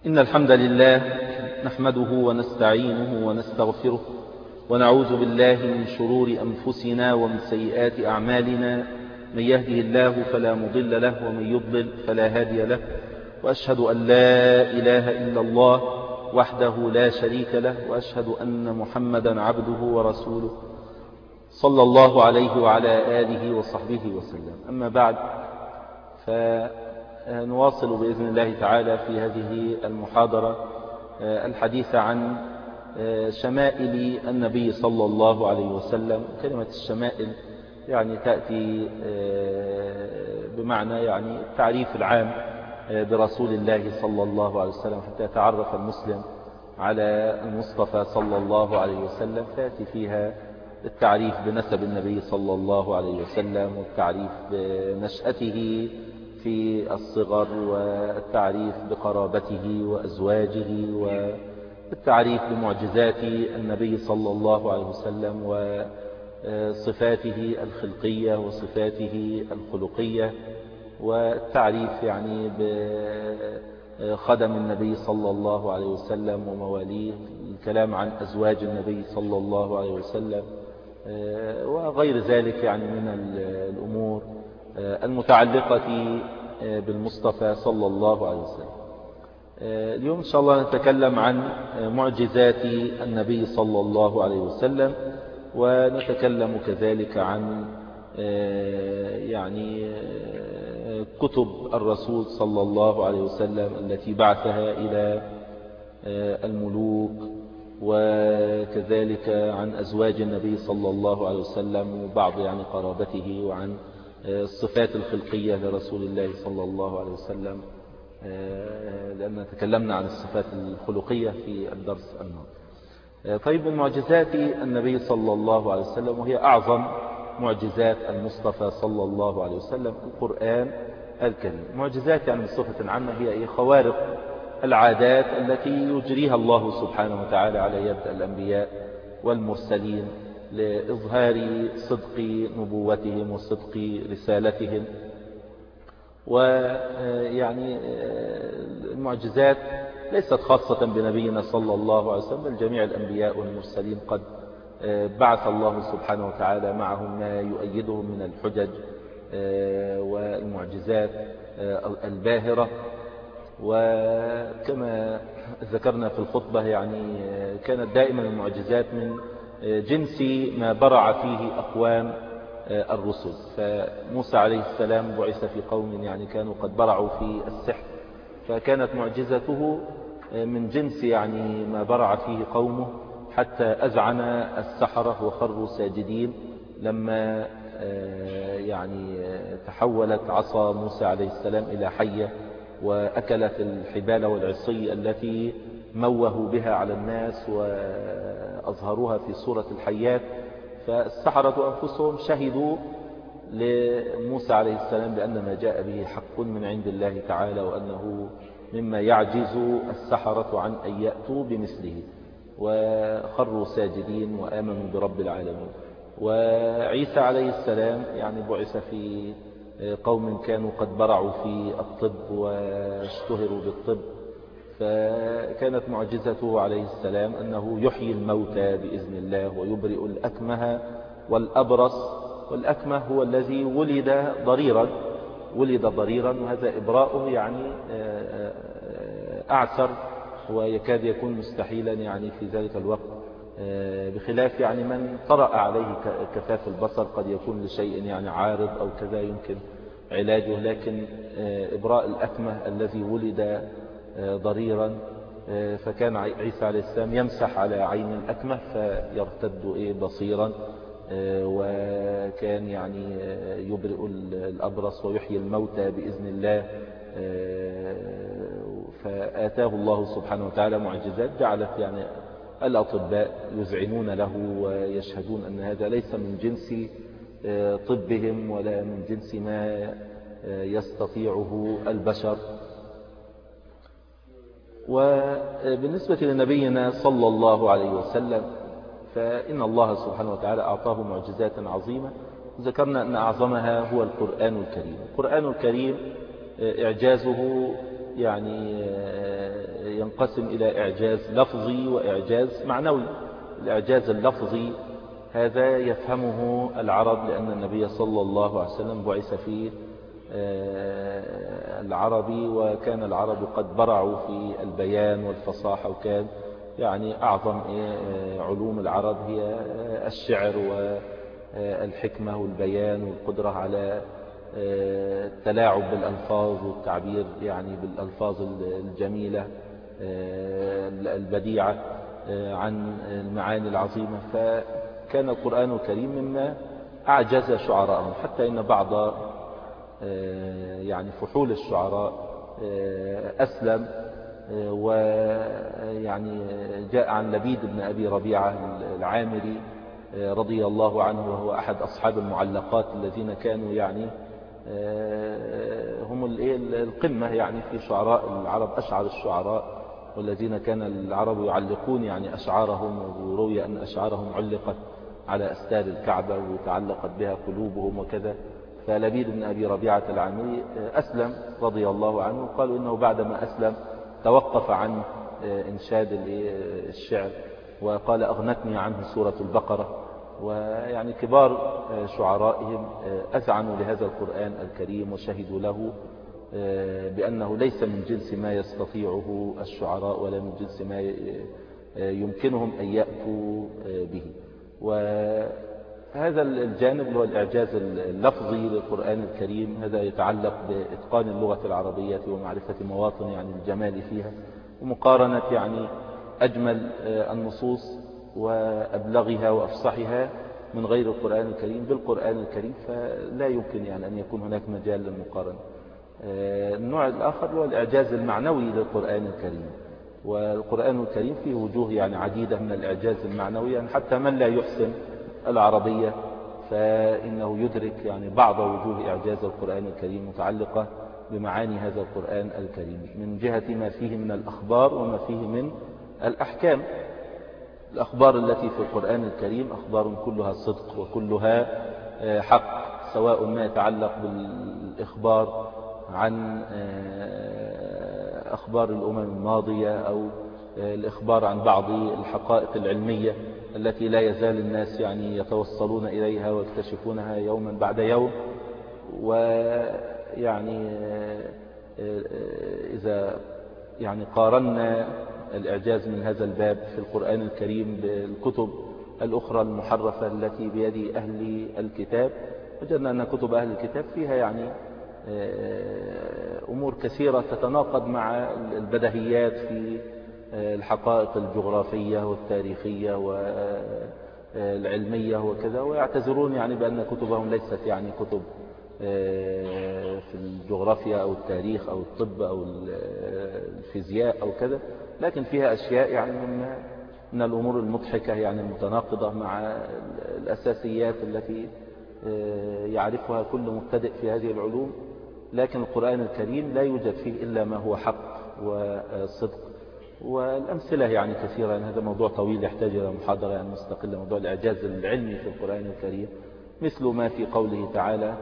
إن الحمد لله نحمده ونستعينه ونستغفره ونعوذ بالله من شرور أنفسنا ومن سيئات أعمالنا. من يهده الله فلا مضل له ومن يضلل فلا هادي له، وأشهد أن لا إله إلا الله وحده لا شريك له، وأشهد أن محمدا عبده ورسوله صلى الله عليه وعلى آله وصحبه وسلم. أما بعد، فنواصل بإذن الله تعالى في هذه المحاضرة الحديث عن شمائل النبي صلى الله عليه وسلم. كلمة الشمائل يعني تأتي بمعنى يعني التعريف العام برسول الله صلى الله عليه وسلم، حتى يتعرف المسلم على المصطفى صلى الله عليه وسلم، فيأتي فيها التعريف بنسب النبي صلى الله عليه وسلم، والتعريف بنشأته في الصغر، والتعريف بقرابته وأزواجه، والتعريف بمعجزات النبي صلى الله عليه وسلم وصفاته الخلقية وصفاته الخلقية، والتعريف يعني بخدم النبي صلى الله عليه وسلم ومواليه، الكلام عن أزواج النبي صلى الله عليه وسلم وغير ذلك يعني من الأمور المتعلقة بالمصطفى صلى الله عليه وسلم. اليوم إن شاء الله نتكلم عن معجزات النبي صلى الله عليه وسلم، ونتكلم كذلك عن يعني كتب الرسول صلى الله عليه وسلم التي بعثها إلى الملوك، وكذلك عن أزواج النبي صلى الله عليه وسلم وبعض يعني قرابته، وعن الصفات الخلقية لرسول الله صلى الله عليه وسلم، لأننا تكلمنا عن الصفات الخلقية في الدرس الماضي. طيب، من معجزات النبي صلى الله عليه وسلم، وهي أعظم معجزات المصطفى صلى الله عليه وسلم، القرآن الكريم. معجزات يعني بصفة عامة هي خوارق العادات التي يجريها الله سبحانه وتعالى على يد الأنبياء والمرسلين لإظهار صدق نبوتهم وصدق رسالتهم. ويعني المعجزات ليست خاصة بنبينا صلى الله عليه وسلم، بل جميع الأنبياء والمرسلين قد بعث الله سبحانه وتعالى معهم ما يؤيدهم من الحجج والمعجزات الباهرة. وكما ذكرنا في الخطبة يعني كانت دائما المعجزات من جنس ما برع فيه أقوام الرسل. فموسى عليه السلام بعث في قوم يعني كانوا قد برعوا في السحر، فكانت معجزته من جنس يعني ما برع فيه قومه، حتى أذعن السحرة وخروا ساجدين لما يعني تحولت عصا موسى عليه السلام إلى حية، وأكلت الحبال والعصي التي موهوا بها على الناس وأظهروها في صورة الحيات. فالسحرة أنفسهم شهدوا لموسى عليه السلام بأن ما جاء به حق من عند الله تعالى، وأنه مما يعجز السحرة عن أن يأتوا بمثله، وخروا ساجدين وآمنوا برب العالمين. وعيسى عليه السلام يعني بعث في قوم كانوا قد برعوا في الطب واشتهروا بالطب، فكانت معجزته عليه السلام أنه يحيي الموتى بإذن الله ويبرئ الأكمه والأبرص. والأكمه هو الذي ولد ضريرا، وهذا إبراؤه يعني أعسر ويكاد يكون مستحيلا يعني في ذلك الوقت، بخلاف يعني من طرأ عليه كفاف البصر قد يكون لشيء يعني عارض أو كذا يمكن علاجه. لكن إبراء الأكمه الذي ولد ضريرا، فكان عيسى عليه السلام يمسح على عين الأكمه فيرتد بصيرا، وكان يعني يبرئ الأبرص ويحيي الموتى بإذن الله. فآتاه الله سبحانه وتعالى معجزات جعلت يعني الأطباء يذعنون له ويشهدون أن هذا ليس من جنس طبهم ولا من جنس ما يستطيعه البشر. وبالنسبة لنبينا صلى الله عليه وسلم، فإن الله سبحانه وتعالى أعطاه معجزات عظيمة، ذكرنا أن أعظمها هو القرآن الكريم. القرآن الكريم إعجازه يعني ينقسم إلى إعجاز لفظي وإعجاز معنوي. الإعجاز اللفظي هذا يفهمه العرب، لأن النبي صلى الله عليه وسلم بعث في العربي، وكان العرب قد برعوا في البيان والفصاحة، وكان يعني أعظم علوم العرب هي الشعر والحكمة والبيان والقدرة على التلاعب بالألفاظ والتعبير يعني بالألفاظ الجميلة البديعة عن المعاني العظيمة. فكان القرآن الكريم مما أعجز شعراءهم، حتى إن بعض يعني فحول الشعراء أسلم، ويعني جاء عن لبيد بن أبي ربيعة العامري رضي الله عنه، وهو أحد أصحاب المعلقات الذين كانوا يعني هم القمة يعني في شعراء العرب، أشعر الشعراء، والذين كان العرب يعلقون يعني أشعارهم، وروي أن أشعارهم علقت على أستار الكعبة وتعلقت بها قلوبهم وكذا. فلبيد بن أبي ربيعة العامري أسلم رضي الله عنه، قالوا إنه بعدما أسلم توقف عن إنشاد الشعر، وقال أغنتني عنه سورة البقرة. ويعني كبار شعرائهم أذعنوا لهذا القرآن الكريم، وشهدوا له بأنه ليس من جنس ما يستطيعه الشعراء، ولا من جنس ما يمكنهم أن يأتوا به. وهذا الجانب هو الإعجاز اللفظي للقرآن الكريم، هذا يتعلق بإتقان اللغة العربية ومعرفة مواطن يعني الجمال فيها، ومقارنة يعني أجمل النصوص وأبلغها وأفصحها من غير القرآن الكريم بالقرآن الكريم، فلا يمكن يعني أن يكون هناك مجال للمقارنة. النوع الآخر هو الإعجاز المعنوي للقرآن الكريم، والقرآن الكريم فيه وجوه يعني عديدة من الإعجاز المعنوي، يعني حتى من لا يحسن العربية فإنه يدرك يعني بعض وجوه إعجاز القرآن الكريم متعلقة بمعاني هذا القرآن الكريم، من جهة ما فيه من الأخبار وما فيه من الأحكام. الأخبار التي في القرآن الكريم أخبار كلها صدق وكلها حق، سواء ما يتعلق بالإخبار عن أخبار الأمم الماضية، أو الإخبار عن بعض الحقائق العلمية التي لا يزال الناس يعني يتوصلون إليها ويكتشفونها يوما بعد يوم. ويعني إذا يعني قارنا الإعجاز من هذا الباب في القرآن الكريم بالكتب الأخرى المحرفة التي بيد أهل الكتاب، وجدنا أن كتب أهل الكتاب فيها يعني أمور كثيرة تتناقض مع البديهيات في الحقائق الجغرافية والتاريخية والعلمية وكذا، ويعتذرون يعني بأن كتبهم ليست يعني كتب في الجغرافيا أو التاريخ أو الطب أو الفيزياء أو كذا، لكن فيها أشياء يعني من الأمور المضحكة يعني المتناقضة مع الأساسيات التي يعرفها كل مبتدئ في هذه العلوم. لكن القرآن الكريم لا يوجد فيه إلا ما هو حق وصدق، والأمثلة يعني كثيرة. يعني هذا موضوع طويل يحتاج إلى محاضرة يعني مستقلة، موضوع الإعجاز العلمي في القرآن الكريم، مثل ما في قوله تعالى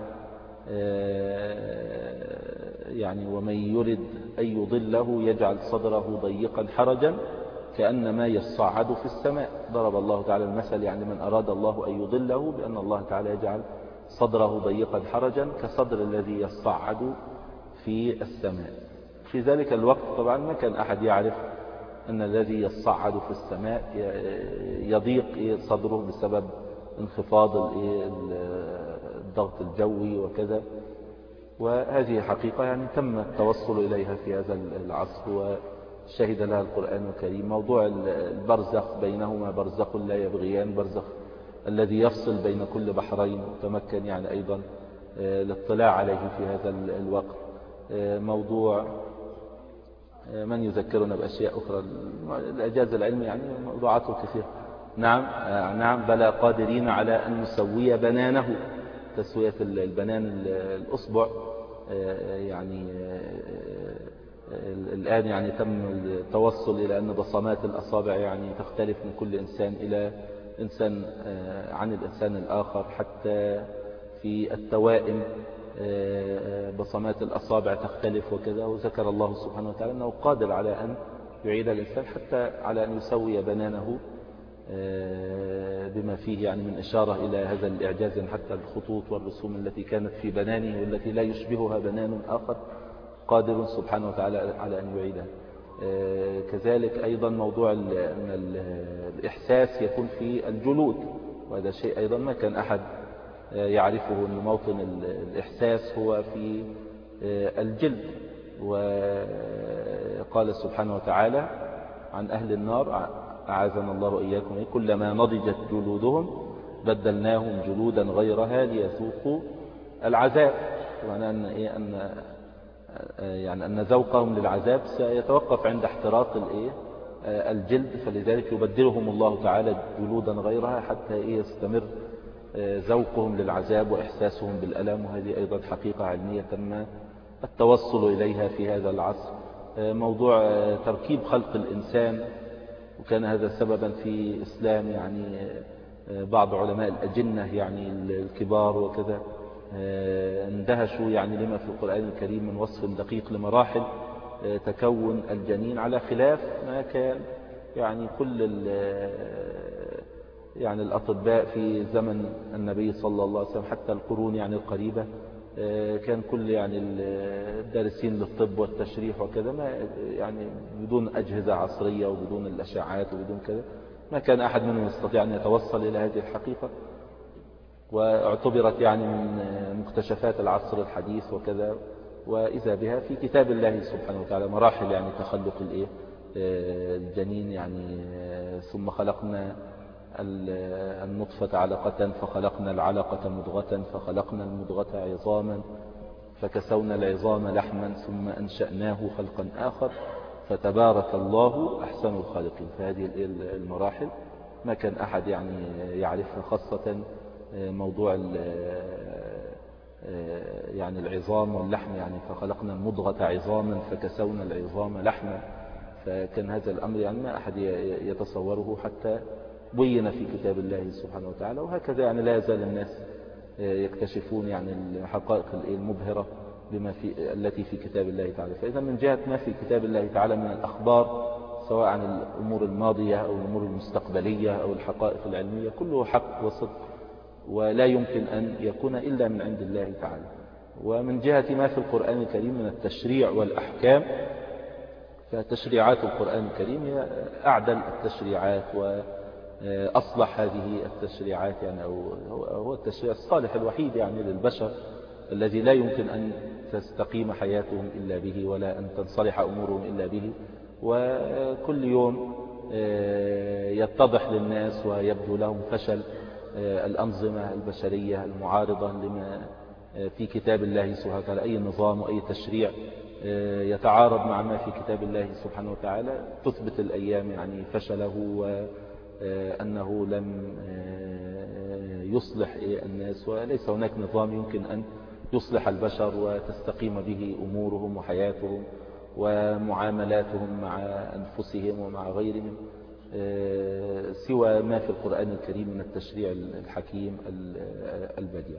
يعني ومن يرد أن يضله يجعل صدره ضيقا حرجا كأنما يصعد في السماء. ضرب الله تعالى المثل يعني من أراد الله أن يضله بأن الله تعالى يجعل صدره ضيقا حرجا كصدر الذي يصعد في السماء. في ذلك الوقت طبعا ما كان أحد يعرف أن الذي يصعد في السماء يضيق صدره بسبب انخفاض الضغط الجوي وكذا، وهذه حقيقة يعني تم التوصل إليها في هذا العصر وشهد لها القرآن الكريم. موضوع البرزخ بينهما برزخ لا يبغيان، برزخ الذي يفصل بين كل بحرين، تمكن يعني أيضا الاطلاع عليه في هذا الوقت. موضوع من يذكرنا بأشياء أخرى، الإعجاز العلمي يعني موضوعاته كثيرة. نعم بلى قادرين على أن نسوي بنانه، تسوية البنان الأصبع يعني الآن يعني تم التوصل إلى أن بصمات الأصابع يعني تختلف من كل إنسان إلى إنسان عن الإنسان الآخر، حتى في التوائم بصمات الأصابع تختلف وكذا. وذكر الله سبحانه وتعالى أنه قادر على أن يعيد الإنسان حتى على أن يسوي بنانه بما فيه يعني من إشارة إلى هذا الإعجاز، حتى الخطوط والرسوم التي كانت في بنانه والتي لا يشبهها بنان آخر قادر سبحانه وتعالى على أن يعيدها. كذلك أيضا موضوع أن الإحساس يكون في الجلود، وهذا شيء أيضا ما كان أحد يعرفه، أن موطن الإحساس هو في الجلد. وقال سبحانه وتعالى عن أهل النار أعاذنا الله وإياكم كلما نضجت جلودهم بدلناهم جلودا غيرها ليذوقوا العذاب. ومعنى أن ذوقهم للعذاب سيتوقف عند احتراق الجلد، فلذلك يبدلهم الله تعالى جلودا غيرها حتى يستمر ذوقهم للعذاب وإحساسهم بالألم. وهذه أيضا حقيقة علمية تم التوصل إليها في هذا العصر. موضوع تركيب خلق الإنسان، وكان هذا سببا في إسلام يعني بعض علماء الأجنة يعني الكبار وكذا اندهشوا يعني لما في القرآن الكريم من وصف دقيق لمراحل تكون الجنين، على خلاف ما كان يعني كل يعني الأطباء في زمن النبي صلى الله عليه وسلم، حتى القرون يعني القريبة، كان كل يعني الدارسين للطب والتشريح وكذا ما يعني بدون أجهزة عصرية وبدون الأشعاعات وبدون كذا، ما كان أحد منهم يستطيع أن يتوصل إلى هذه الحقيقة، واعتبرت يعني من مكتشفات العصر الحديث وكذا. وإذا بها في كتاب الله سبحانه وتعالى مراحل يعني تخلق الجنين، يعني ثم خلقنا النطفة علقة فخلقنا العلقة مضغة فخلقنا المضغة عظاما فكسونا العظام لحما ثم أنشأناه خلقا آخر فتبارك الله أحسن الخالقين. فهذه المراحل ما كان أحد يعني يعرفها، خاصة موضوع يعني العظام واللحم، يعني فخلقنا المضغة عظاما فكسونا العظام لحما. فكان هذا الأمر يعني ما أحد يتصوره حتى بين في كتاب الله سبحانه وتعالى. وهكذا يعني لا يزال الناس يكتشفون يعني الحقائق المبهرة بما في التي في كتاب الله تعالى. فإذا من جهة ما في كتاب الله تعالى من الأخبار، سواء عن الأمور الماضية أو الأمور المستقبلية أو الحقائق العلمية، كله حق وصدق ولا يمكن أن يكون إلا من عند الله تعالى. ومن جهة ما في القرآن الكريم من التشريع والأحكام، فتشريعات القرآن الكريم هي أعدل التشريعات وأصلح هذه التشريعات، يعني هو التشريع الصالح الوحيد يعني للبشر الذي لا يمكن أن تستقيم حياتهم إلا به ولا أن تنصلح أمورهم إلا به. وكل يوم يتضح للناس ويبدو لهم فشل الأنظمة البشرية المعارضة لما في كتاب الله سبحانه وتعالى. أي نظام وأي تشريع يتعارض مع ما في كتاب الله سبحانه وتعالى تثبت الأيام يعني فشله، وأنه لم يصلح الناس، وليس هناك نظام يمكن أن يصلح البشر وتستقيم به أمورهم وحياتهم ومعاملاتهم مع أنفسهم ومع غيرهم سوى ما في القرآن الكريم من التشريع الحكيم البديع.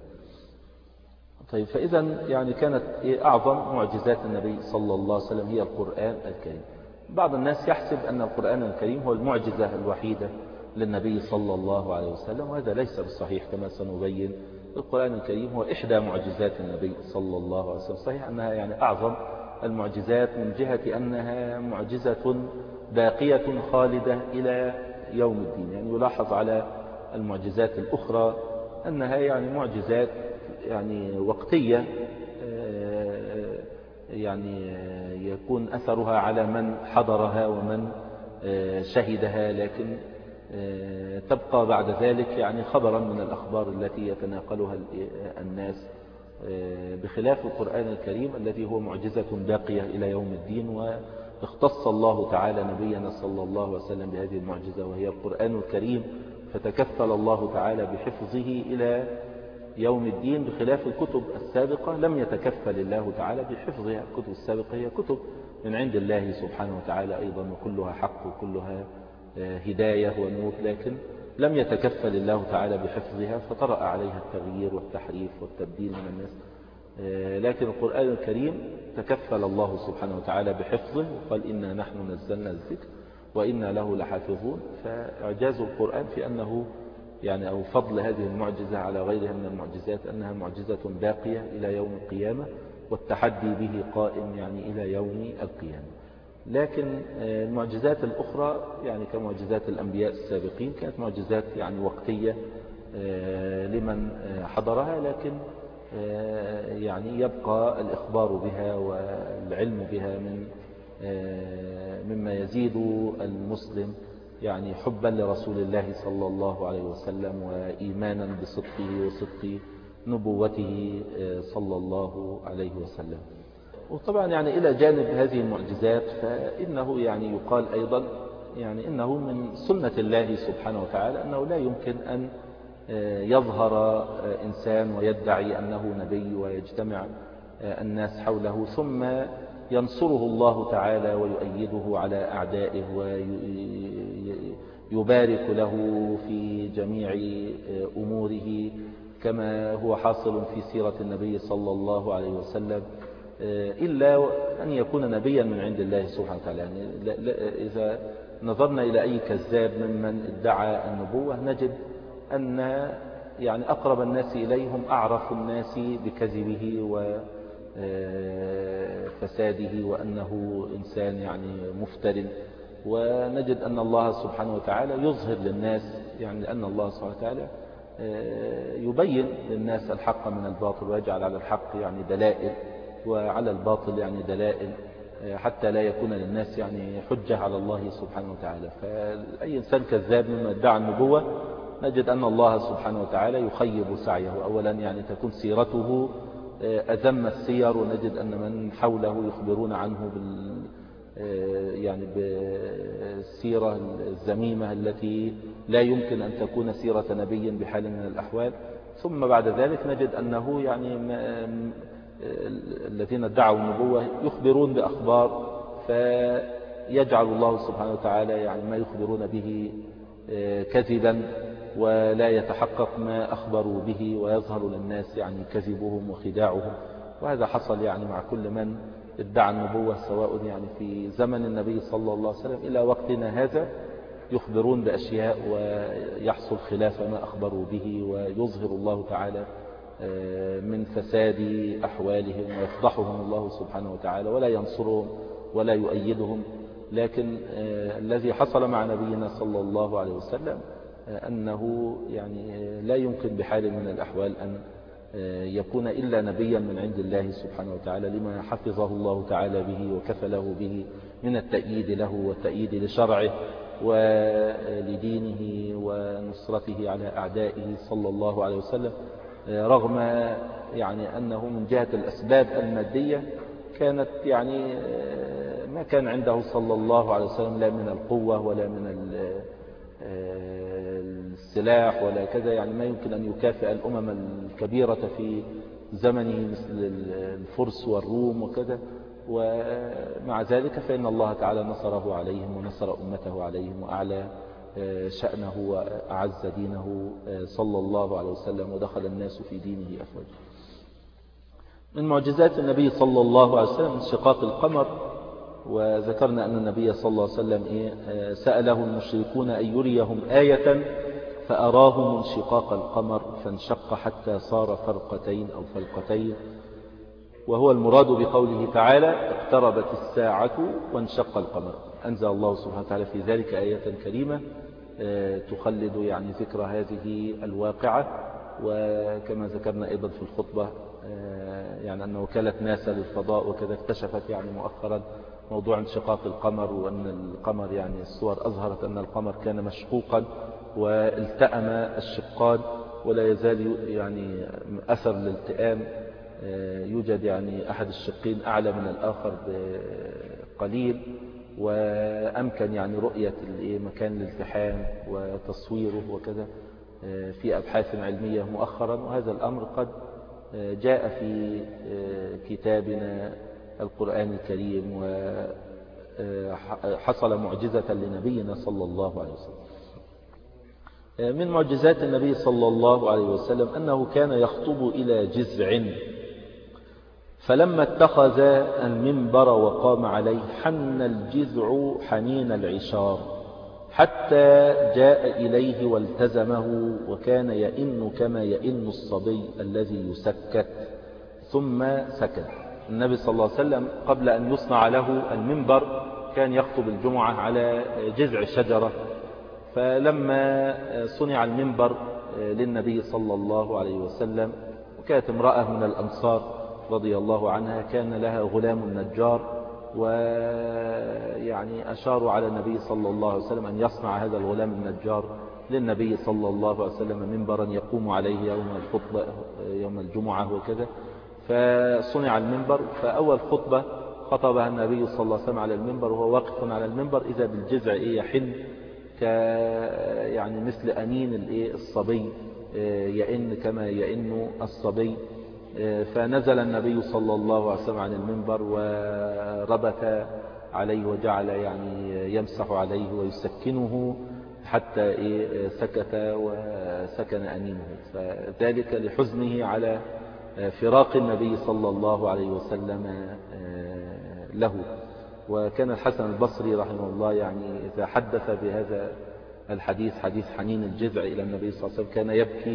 طيب، فإذا يعني كانت أعظم معجزات النبي صلى الله عليه وسلم هي القرآن الكريم. بعض الناس يحسب أن القرآن الكريم هو المعجزة الوحيدة للنبي صلى الله عليه وسلم، وهذا ليس بالصحيح كما سنبين. القرآن الكريم هو إحدى معجزات النبي صلى الله عليه وسلم. صحيح أنها يعني أعظم المعجزات من جهة أنها معجزة باقية خالدة إلى يوم الدين. يعني يلاحظ على المعجزات الأخرى أنها يعني معجزات يعني وقتية، يعني يكون أثرها على من حضرها ومن شهدها، لكن تبقى بعد ذلك يعني خبرا من الأخبار التي يتناقلها الناس، بخلاف القرآن الكريم الذي هو معجزة باقية إلى يوم الدين. واختص الله تعالى نبينا صلى الله عليه وسلم بهذه المعجزة وهي القرآن الكريم، فتكفل الله تعالى بحفظه إلى يوم الدين، بخلاف الكتب السابقة لم يتكفل الله تعالى بحفظها. الكتب السابقة هي كتب من عند الله سبحانه وتعالى أيضا، وكلها حق وكلها هداية ونور، لكن لم يتكفل الله تعالى بحفظها، فطرأ عليها التغيير والتحريف والتبديل من الناس. لكن القرآن الكريم تكفل الله سبحانه وتعالى بحفظه وقال إنا نحن نزلنا الذكر وإنا له لحافظون. فإعجاز القرآن في أنه يعني أو فضل هذه المعجزة على غيرها من المعجزات أنها معجزة باقية إلى يوم القيامة، والتحدي به قائم يعني إلى يوم القيامة. لكن المعجزات الأخرى يعني كمعجزات الأنبياء السابقين كانت معجزات يعني وقتية لمن حضرها، لكن يعني يبقى الإخبار بها والعلم بها مما يزيد المسلم يعني حبا لرسول الله صلى الله عليه وسلم وإيمانا بصدقه وصدق نبوته صلى الله عليه وسلم. وطبعا يعني إلى جانب هذه المعجزات فإنه يعني يقال أيضا يعني إنه من سنة الله سبحانه وتعالى أنه لا يمكن أن يظهر إنسان ويدعي أنه نبي ويجتمع الناس حوله ثم ينصره الله تعالى ويؤيده على أعدائه ويبارك له في جميع أموره كما هو حاصل في سيرة النبي صلى الله عليه وسلم، إلا أن يكون نبيا من عند الله سبحانه وتعالى. يعني إذا نظرنا إلى أي كذاب ممن ادعى النبوة نجد أن يعني أقرب الناس إليهم أعرف الناس بكذبه وفساده وأنه إنسان يعني مفتر. ونجد أن الله سبحانه وتعالى يظهر للناس يعني لأن الله سبحانه وتعالى يبين للناس الحق من الباطل ويجعل على الحق يعني دلائل وعلى الباطل يعني دلائل حتى لا يكون للناس يعني حجة على الله سبحانه وتعالى. فأي إنسان كذاب مما ادعى النبوة نجد أن الله سبحانه وتعالى يخيب سعيه. أولا يعني تكون سيرته أذم السير، ونجد أن من حوله يخبرون عنه يعني بالسيرة الذميمة التي لا يمكن أن تكون سيرة نبي بحال من الأحوال. ثم بعد ذلك نجد أنه يعني الذين ادعوا النبوة يخبرون بأخبار فيجعل الله سبحانه وتعالى يعني ما يخبرون به كذبا ولا يتحقق ما أخبروا به ويظهر للناس يعني كذبهم وخداعهم. وهذا حصل يعني مع كل من ادعى النبوة سواء يعني في زمن النبي صلى الله عليه وسلم إلى وقتنا هذا يخبرون بأشياء ويحصل خلاف ما أخبروا به ويظهر الله تعالى من فساد أحوالهم ويفضحهم الله سبحانه وتعالى ولا ينصرهم ولا يؤيدهم. لكن الذي حصل مع نبينا صلى الله عليه وسلم أنه يعني لا يمكن بحال من الأحوال أن يكون إلا نبيا من عند الله سبحانه وتعالى لما حفظه الله تعالى به وكفله به من التأييد له والتأييد لشرعه ولدينه ونصرته على أعدائه صلى الله عليه وسلم، رغم يعني أنه من جهة الأسباب المادية كانت يعني ما كان عنده صلى الله عليه وسلم لا من القوة ولا من السلاح ولا كذا، يعني ما يمكن أن يكافئ الأمم الكبيرة في زمنه مثل الفرس والروم وكذا. ومع ذلك فإن الله تعالى نصره عليهم ونصر أمته عليهم وأعلى شأنه وأعز دينه صلى الله عليه وسلم ودخل الناس في دينه أفواجا. من معجزات النبي صلى الله عليه وسلم انشقاق القمر، وذكرنا أن النبي صلى الله عليه وسلم سأله المشركون أن يريهم آية فأراهم انشقاق القمر فانشق حتى صار فرقتين أو فلقتين، وهو المراد بقوله تعالى اقتربت الساعة وانشق القمر. أنزل الله سبحانه وتعالى في ذلك آية كريمة تخلد يعني ذكر هذه الواقعة. وكما ذكرنا أيضا في الخطبة يعني أن وكالة ناسا للفضاء وكذا اكتشفت يعني مؤخرا موضوع انشقاق القمر، وأن القمر يعني الصور أظهرت أن القمر كان مشقوقا والتأم الشقان ولا يزال يعني أثر الالتئام، يوجد يعني أحد الشقين أعلى من الآخر بقليل، وأمكن يعني رؤية مكان الالتحام وتصويره وكذا في أبحاث علمية مؤخرا. وهذا الأمر قد جاء في كتابنا القرآن الكريم وحصل معجزة لنبينا صلى الله عليه وسلم. من معجزات النبي صلى الله عليه وسلم أنه كان يخطب إلى جذع فلما اتخذ المنبر وقام عليه حن الجذع حنين العشار حتى جاء إليه والتزمه وكان يئن كما يئن الصبي الذي يسكت ثم سكت. النبي صلى الله عليه وسلم قبل أن يصنع له المنبر كان يخطب الجمعة على جذع شجرة، فلما صنع المنبر للنبي صلى الله عليه وسلم وكانت امرأة من الأنصار رضي الله عنها كان لها غلام نجار، ويعني أشاروا على النبي صلى الله عليه وسلم أن يصنع هذا الغلام النجار للنبي صلى الله عليه وسلم منبرا يقوم عليه يوم الخطبة يوم الجمعة وكذا. فصنع المنبر، فأول خطبة خطبها النبي صلى الله عليه وسلم على المنبر وهو واقف على المنبر إذا بالجذع يحن يعني مثل أنين الصبي، يئن كما يئن الصبي. فنزل النبي صلى الله عليه وسلم عن المنبر وربت عليه وجعل يعني يمسح عليه ويسكنه حتى سكت وسكن أنينه، فذلك لحزنه على فراق النبي صلى الله عليه وسلم له. وكان الحسن البصري رحمه الله يعني إذا حدث بهذا الحديث حديث حنين الجذع إلى النبي صلى الله عليه وسلم كان يبكي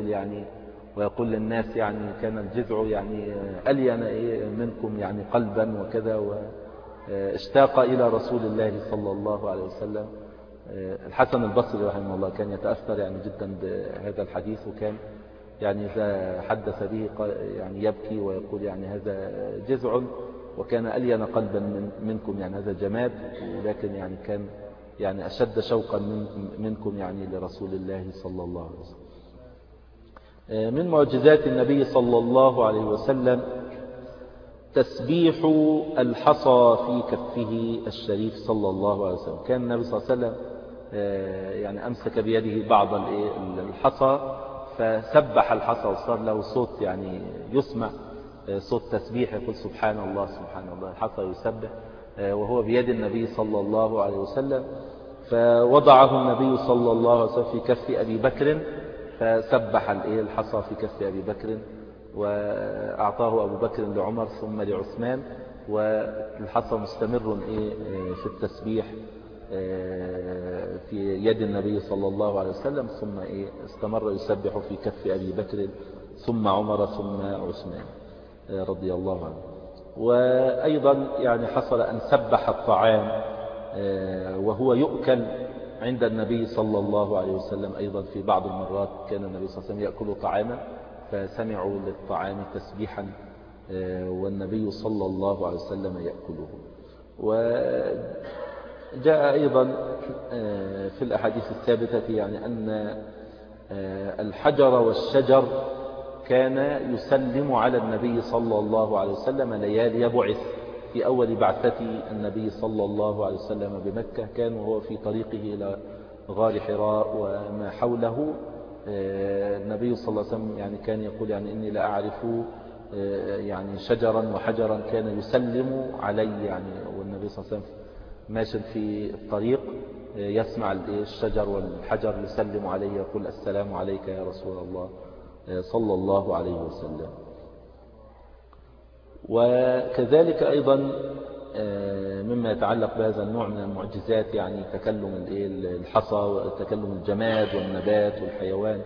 ويقول للناس يعني كان الجذع يعني ألين منكم يعني قلبا وكذا، واشتاق إلى رسول الله صلى الله عليه وسلم. الحسن البصري رحمه الله كان يتأثر يعني جدا بهذا الحديث، وكان يعني إذا حدث به يعني يبكي ويقول يعني هذا جذع وكان ألين قلبا منكم، يعني هذا جماد، ولكن يعني كان يعني أشد شوقا منكم يعني لرسول الله صلى الله عليه وسلم. من معجزات النبي صلى الله عليه وسلم تسبيح الحصى في كفه الشريف صلى الله عليه وسلم. كان النبي صلى الله عليه وسلم يعني أمسك بيده بعض الحصى فسبح الحصى وصار له صوت يعني يسمع صوت تسبيح، يقول سبحان الله سبحان الله، الحصى يسبح وهو بيد النبي صلى الله عليه وسلم. فوضعه النبي صلى الله عليه وسلم في كف أبي بكر فسبح الحصى في كف أبي بكر، وأعطاه أبو بكر لعمر ثم لعثمان، والحصى مستمر في التسبيح في يد النبي صلى الله عليه وسلم، ثم استمر يسبح في كف أبي بكر ثم عمر ثم عثمان رضي الله عنه. وأيضا يعني حصل أن سبح الطعام وهو يؤكل عند النبي صلى الله عليه وسلم. أيضا في بعض المرات كان النبي صلى الله عليه وسلم يأكل طعاما فسمعوا للطعام تسبيحا والنبي صلى الله عليه وسلم يأكله. وجاء أيضا في الأحاديث الثابتة يعني أن الحجر والشجر كان يسلم على النبي صلى الله عليه وسلم ليالي بعث. في أول بعثة النبي صلى الله عليه وسلم بمكة كان وهو في طريقه إلى غار حراء وما حوله، النبي صلى الله عليه وسلم يعني كان يقول يعني إني لا أعرف يعني شجرا وحجرا كان يسلم علي، يعني والنبي صلى الله عليه وسلم ماشي في الطريق يسمع الشجر والحجر يسلم عليه يقول السلام عليك يا رسول الله صلى الله عليه وسلم. وكذلك أيضا مما يتعلق بهذا النوع من المعجزات يعني تكلم الحصى وتكلم الجماد والنبات والحيوان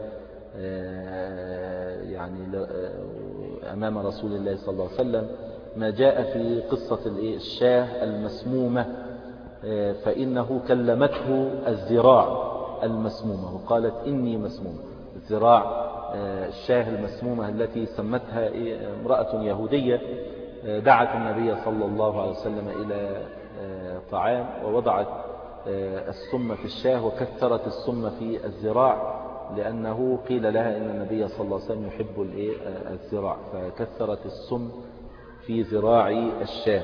يعني أمام رسول الله صلى الله عليه وسلم، ما جاء في قصة الشاه المسمومة، فإنه كلمته الذراع المسمومة وقالت إني مسمومة. الذراع الشاه المسمومة التي سمتها امرأة يهودية دعت النبي صلى الله عليه وسلم إلى طعام ووضعت السم في الشاه وكثرت السم في الذراع، لأنه قيل لها إن النبي صلى الله عليه وسلم يحب الذراع، فكثرت السم في ذراع الشاه.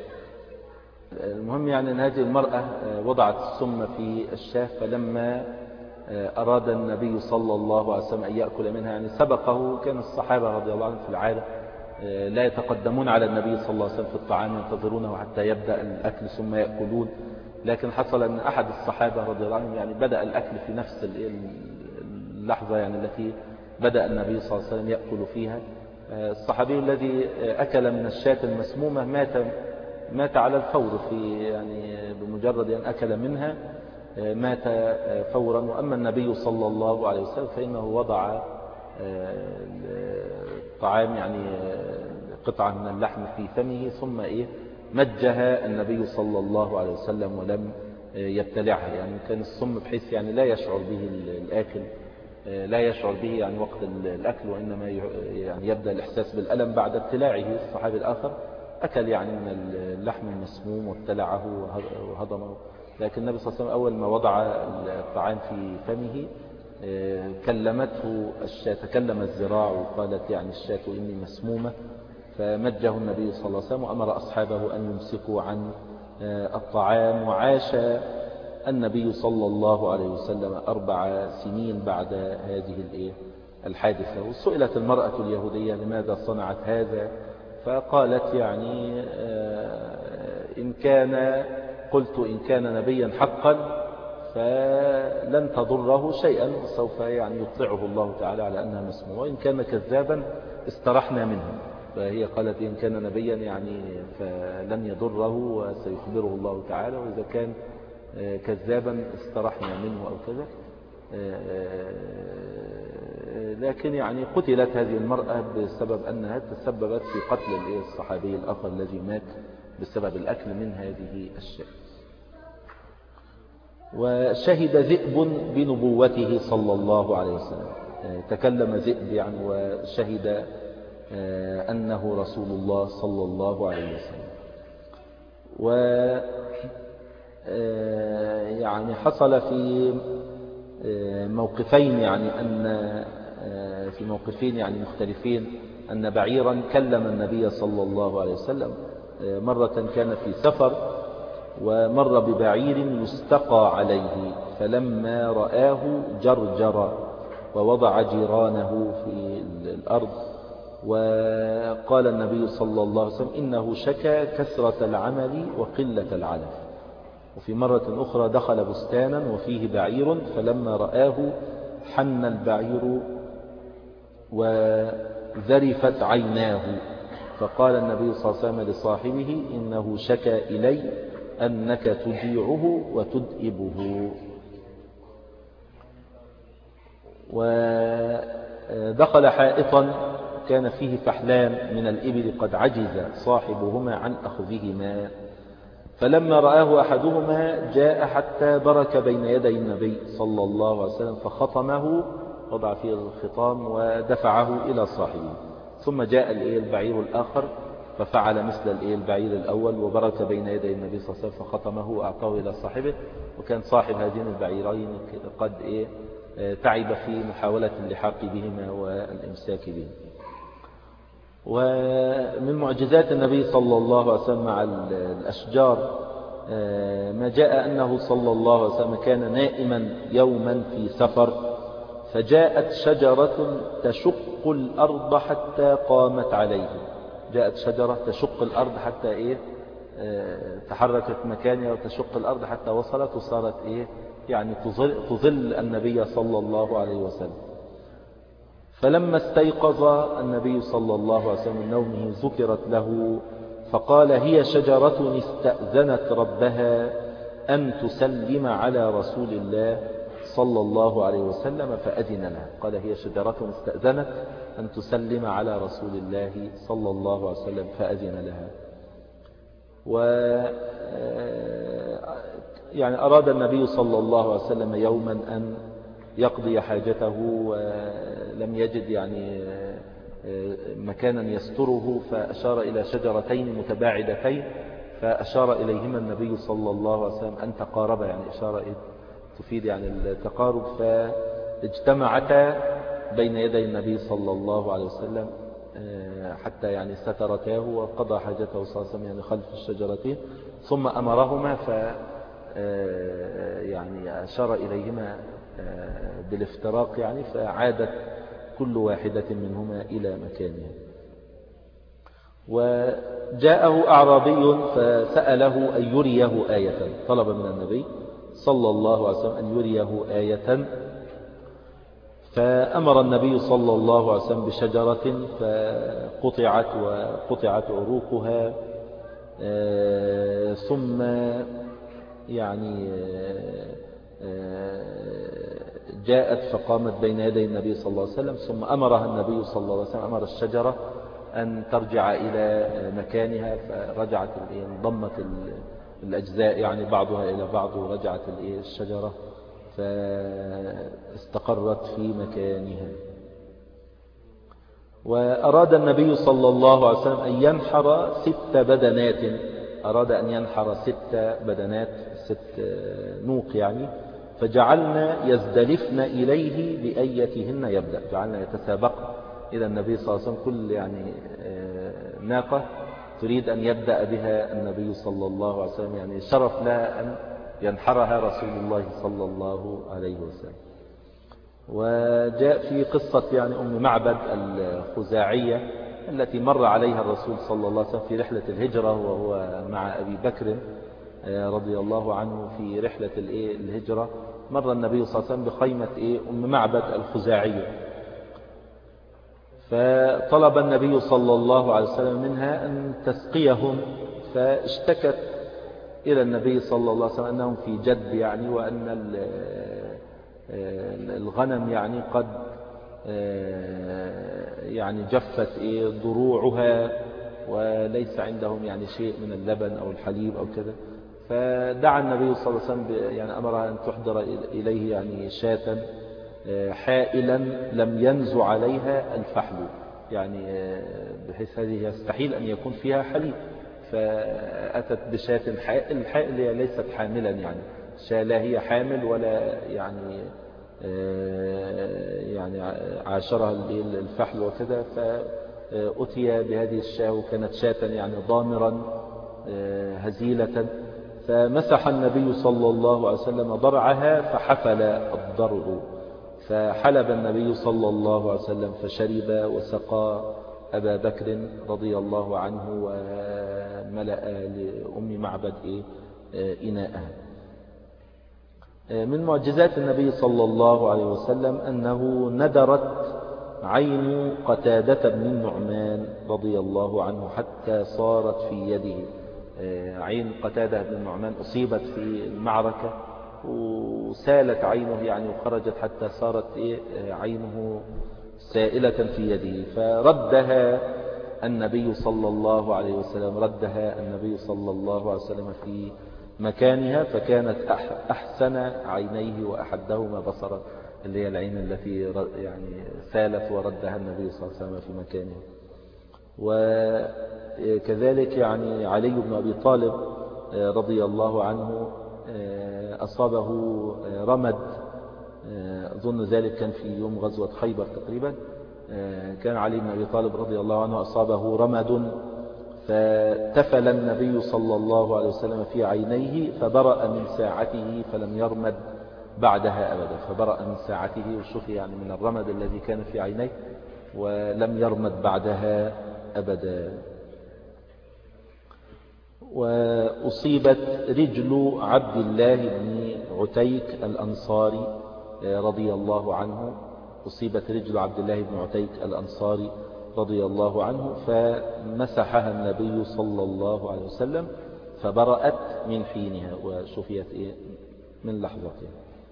المهم يعني أن هذه المرأة وضعت السم في الشاه، فلما أراد النبي صلى الله عليه وسلم أن يأكل منها يعني سبقه. كان الصحابة رضي الله عنهم في العادة لا يتقدمون على النبي صلى الله عليه وسلم في الطعام، ينتظرونه حتى يبدأ الأكل ثم يأكلون، لكن حصل أن أحد الصحابة رضي الله عنهم يعني بدأ الأكل في نفس اللحظة يعني التي بدأ النبي صلى الله عليه وسلم يأكل فيها، الصحابي الذي أكل من الشاة المسمومة مات على الفور، يعني بمجرد أن أكل منها مات فورا. وأما النبي صلى الله عليه وسلم فإنه وضع الطعام يعني قطعة من اللحم في فمه، ثم مجها النبي صلى الله عليه وسلم ولم يبتلعها. يعني كان السم بحيث يعني لا يشعر به الآكل، لا يشعر به يعني وقت الأكل، وإنما يعني يبدأ الإحساس بالألم بعد ابتلاعه. الصحابي الآخر أكل يعني من اللحم المسموم وابتلعه وهضمه، لكن النبي صلى الله عليه وسلم أول ما وضع الطعام في فمه كلمته الشاة، تكلم الذراع وقالت يعني الشاة إني مسمومة، فمجه النبي صلى الله عليه وسلم وأمر أصحابه أن يمسكوا عن الطعام. وعاش النبي صلى الله عليه وسلم 4 سنين بعد هذه الحادثة. وسئلت المرأة اليهودية لماذا صنعت هذا، فقالت يعني قلت إن كان نبيا حقا فلن تضره شيئا، وسوف يعني يطلعه الله تعالى على أنها مسمومة، وإن كان كذابا استرحنا منه. فهي قالت إن كان نبيا يعني فلن يضره وسيخبره الله تعالى، وإذا كان كذابا استرحنا منه أو كذا. لكن يعني قتلت هذه المرأة بسبب أنها تسببت في قتل الصحابي الآخر الذي مات بسبب الأكل من هذه الشاة. وشهد ذئب بنبوته صلى الله عليه وسلم، تكلم ذئب يعني وشهد أنه رسول الله صلى الله عليه وسلم. و يعني حصل في موقفين يعني مختلفين أن بعيرا كلم النبي صلى الله عليه وسلم. مرة كان في سفر ومر ببعير يستقى عليه، فلما رآه جرجر ووضع جيرانه في الأرض، وقال النبي صلى الله عليه وسلم إنه شكى كثرة العمل وقلة العلف. وفي مرة أخرى دخل بستانا وفيه بعير، فلما رآه حن البعير وذرفت عيناه، فقال النبي صلى الله عليه وسلم لصاحبه إنه شكى إلي أنك تجيعه وتدئبه. ودخل حائطا كان فيه فحلان من الإبل قد عجز صاحبهما عن أخذهما، فلما رآه أحدهما جاء حتى برك بين يدي النبي صلى الله عليه وسلم فخطمه، وضع فيه الخطام ودفعه إلى صاحبه. ثم جاء البعير الآخر ففعل مثل البعير الأول وبرك بين يدي النبي صلى الله عليه وسلم فخطمه وأعطاه إلى صاحبه. وكان صاحب هذين البعيرين قد تعب في محاولة اللحاق بهما والإمساك بهما. ومن معجزات النبي صلى الله عليه وسلم مع الأشجار ما جاء أنه صلى الله عليه وسلم كان نائما يوما في سفر، فجاءت شجرة تشق الأرض حتى قامت عليه. جاءت شجرة تشق الأرض حتى تحركت مكانها وتشق الأرض حتى وصلت وصارت يعني تظل النبي صلى الله عليه وسلم. فلما استيقظ النبي صلى الله عليه وسلم من نومه ذكرت له، فقال هي شجرة استأذنت ربها أن تسلم على رسول الله صلى الله عليه وسلم فأذن لها. قال هي شجرة استأذنت أن تسلم على رسول الله صلى الله عليه وسلم فأذن لها. يعني أراد النبي صلى الله عليه وسلم يوما أن يقضي حاجته ولم يجد يعني مكانا يستره، فأشار إلى شجرتين متباعدتين فأشار إليهما النبي صلى الله عليه وسلم أن تقاربا، يعني إشارة تفيد يعني التقارب، فاجتمعتا بين يدي النبي صلى الله عليه وسلم حتى يعني سترتاه وقضى حاجته صلى الله عليه وسلم يعني خلف الشجرتين. ثم أمرهما يعني أشار إليهما بالافتراق يعني، فعادت كل واحدة منهما إلى مكانها. وجاءه أعرابي فسأله أن يريه آية، طلب من النبي صلى الله عليه وسلم أن يريه آية، فأمر النبي صلى الله عليه وسلم بشجرة وقطعت عروقها، ثم يعني جاءت فقامت بين يدي النبي صلى الله عليه وسلم، ثم أمرها النبي صلى الله عليه وسلم، أمر الشجرة أن ترجع إلى مكانها، فرجعت انضمت الأجزاء يعني بعضها إلى بعض، ورجعت الشجرة فاستقرت في مكانها. وأراد النبي صلى الله عليه وسلم أن ينحر 6 بدنات، أراد أن ينحر 6 بدنات، 6 نوق يعني، فجعلنا يزدلفن إليه بأيتهن يبدأ، جعلنا يتسابق إلى النبي صلى الله عليه وسلم، كل يعني ناقة تريد أن يبدأ بها النبي صلى الله عليه وسلم، يعني شرف لها أن ينحرها رسول الله صلى الله عليه وسلم. وجاء في قصة يعني أم معبد الخزاعية التي مر عليها الرسول صلى الله عليه وسلم في رحلة الهجرة، وهو مع أبي بكر رضي الله عنه في رحلة الهجرة، مر النبي صلى الله عليه وسلم بخيمة أم معبد الخزاعية، فطلب النبي صلى الله عليه وسلم منها أن تسقيهم، فاشتكت إلى النبي صلى الله عليه وسلم أنهم في جد يعني، وأن الغنم يعني قد يعني جفت ضروعها، وليس عندهم يعني شيء من اللبن أو الحليب أو كذا. فدعا النبي صلى الله عليه وسلم يعني أمرها أن تحضر إليه يعني شاة حائلا لم ينزع عليها الفحل، يعني بحيث هذه يستحيل أن يكون فيها حليب، فأتت بشاة حائل. الحائل هي ليست حاملا يعني، شاة لا هي حامل ولا يعني عاشرها الفحل وكذا، فأتي بهذه الشاة، وكانت شاة يعني ضامرا هزيلة، فمسح النبي صلى الله عليه وسلم ضرعها فحفل الضرع، فحلب النبي صلى الله عليه وسلم فشرب، وسقى أبا بكر رضي الله عنه، وملأ لأم معبد إناءها. من معجزات النبي صلى الله عليه وسلم أنه ندرت عين قتادة بن النعمان رضي الله عنه حتى صارت في يده. عين قتادة بن النعمان أصيبت في المعركة وسالت عينه يعني، وخرجت حتى صارت عينه سائلة في يده، فردها النبي صلى الله عليه وسلم، ردها النبي صلى الله عليه وسلم في مكانها، فكانت أحسن عينيه وأحدهما بصرا، اللي هي العين التي يعني سالت وردها النبي صلى الله عليه وسلم في مكانها. وكذلك يعني علي بن أبي طالب رضي الله عنه أصابه رمد، أظن ذلك كان في يوم غزوة خيبر تقريبا، كان علي بن أبي طالب رضي الله عنه أصابه رمد، فتفل النبي صلى الله عليه وسلم في عينيه فبرأ من ساعته فلم يرمد بعدها أبدا، فبرأ من ساعته وشفي يعني من الرمد الذي كان في عينيه، ولم يرمد بعدها أبدا. وأصيبت رجل عبد الله بن عتيك الأنصاري رضي الله عنه، أصيبت رجل عبد الله بن عتيك الأنصاري رضي الله عنه، فمسحها النبي صلى الله عليه وسلم فبرأت من حينها وشفيت من لحظتها.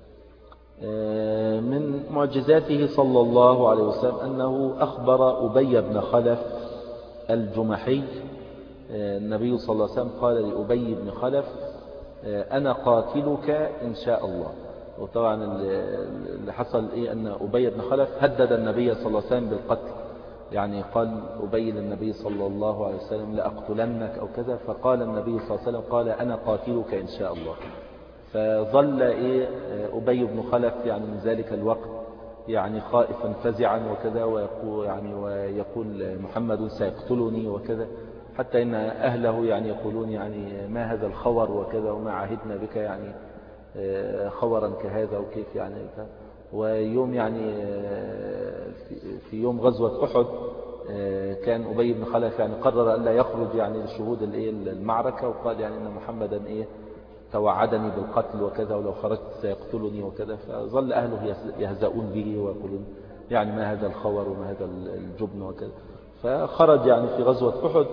من معجزاته صلى الله عليه وسلم أنه أخبر أبي بن خلف الجمحي، النبي صلى الله عليه وسلم قال لأبي بن خلف أنا قاتلك إن شاء الله. وطبعا اللي حصل أن أبي بن خلف هدد النبي صلى الله عليه وسلم بالقتل، يعني قال أبي للنبي صلى الله عليه وسلم لأقتلنك أو كذا، فقال النبي صلى الله عليه وسلم قال أنا قاتلك إن شاء الله. فظل أبي بن خلف يعني من ذلك الوقت يعني خائفا فزعا وكذا، ويقول محمد سيقتلني وكذا، حتى إن أهله يعني يقولون يعني ما هذا الخور وكذا، وما عهدنا بك يعني خورا كهذا وكيف يعني. ويوم يعني في يوم غزوة أحد كان أبي بن خلف يعني قرر أن لا يخرج يعني لشهود المعركة، وقال يعني إن محمدا توعدني بالقتل وكذا، ولو خرجت سيقتلني وكذا. فظل أهله يهزؤون به ويقولون يعني ما هذا الخور وما هذا الجبن وكذا. فخرج يعني في غزوة أحد،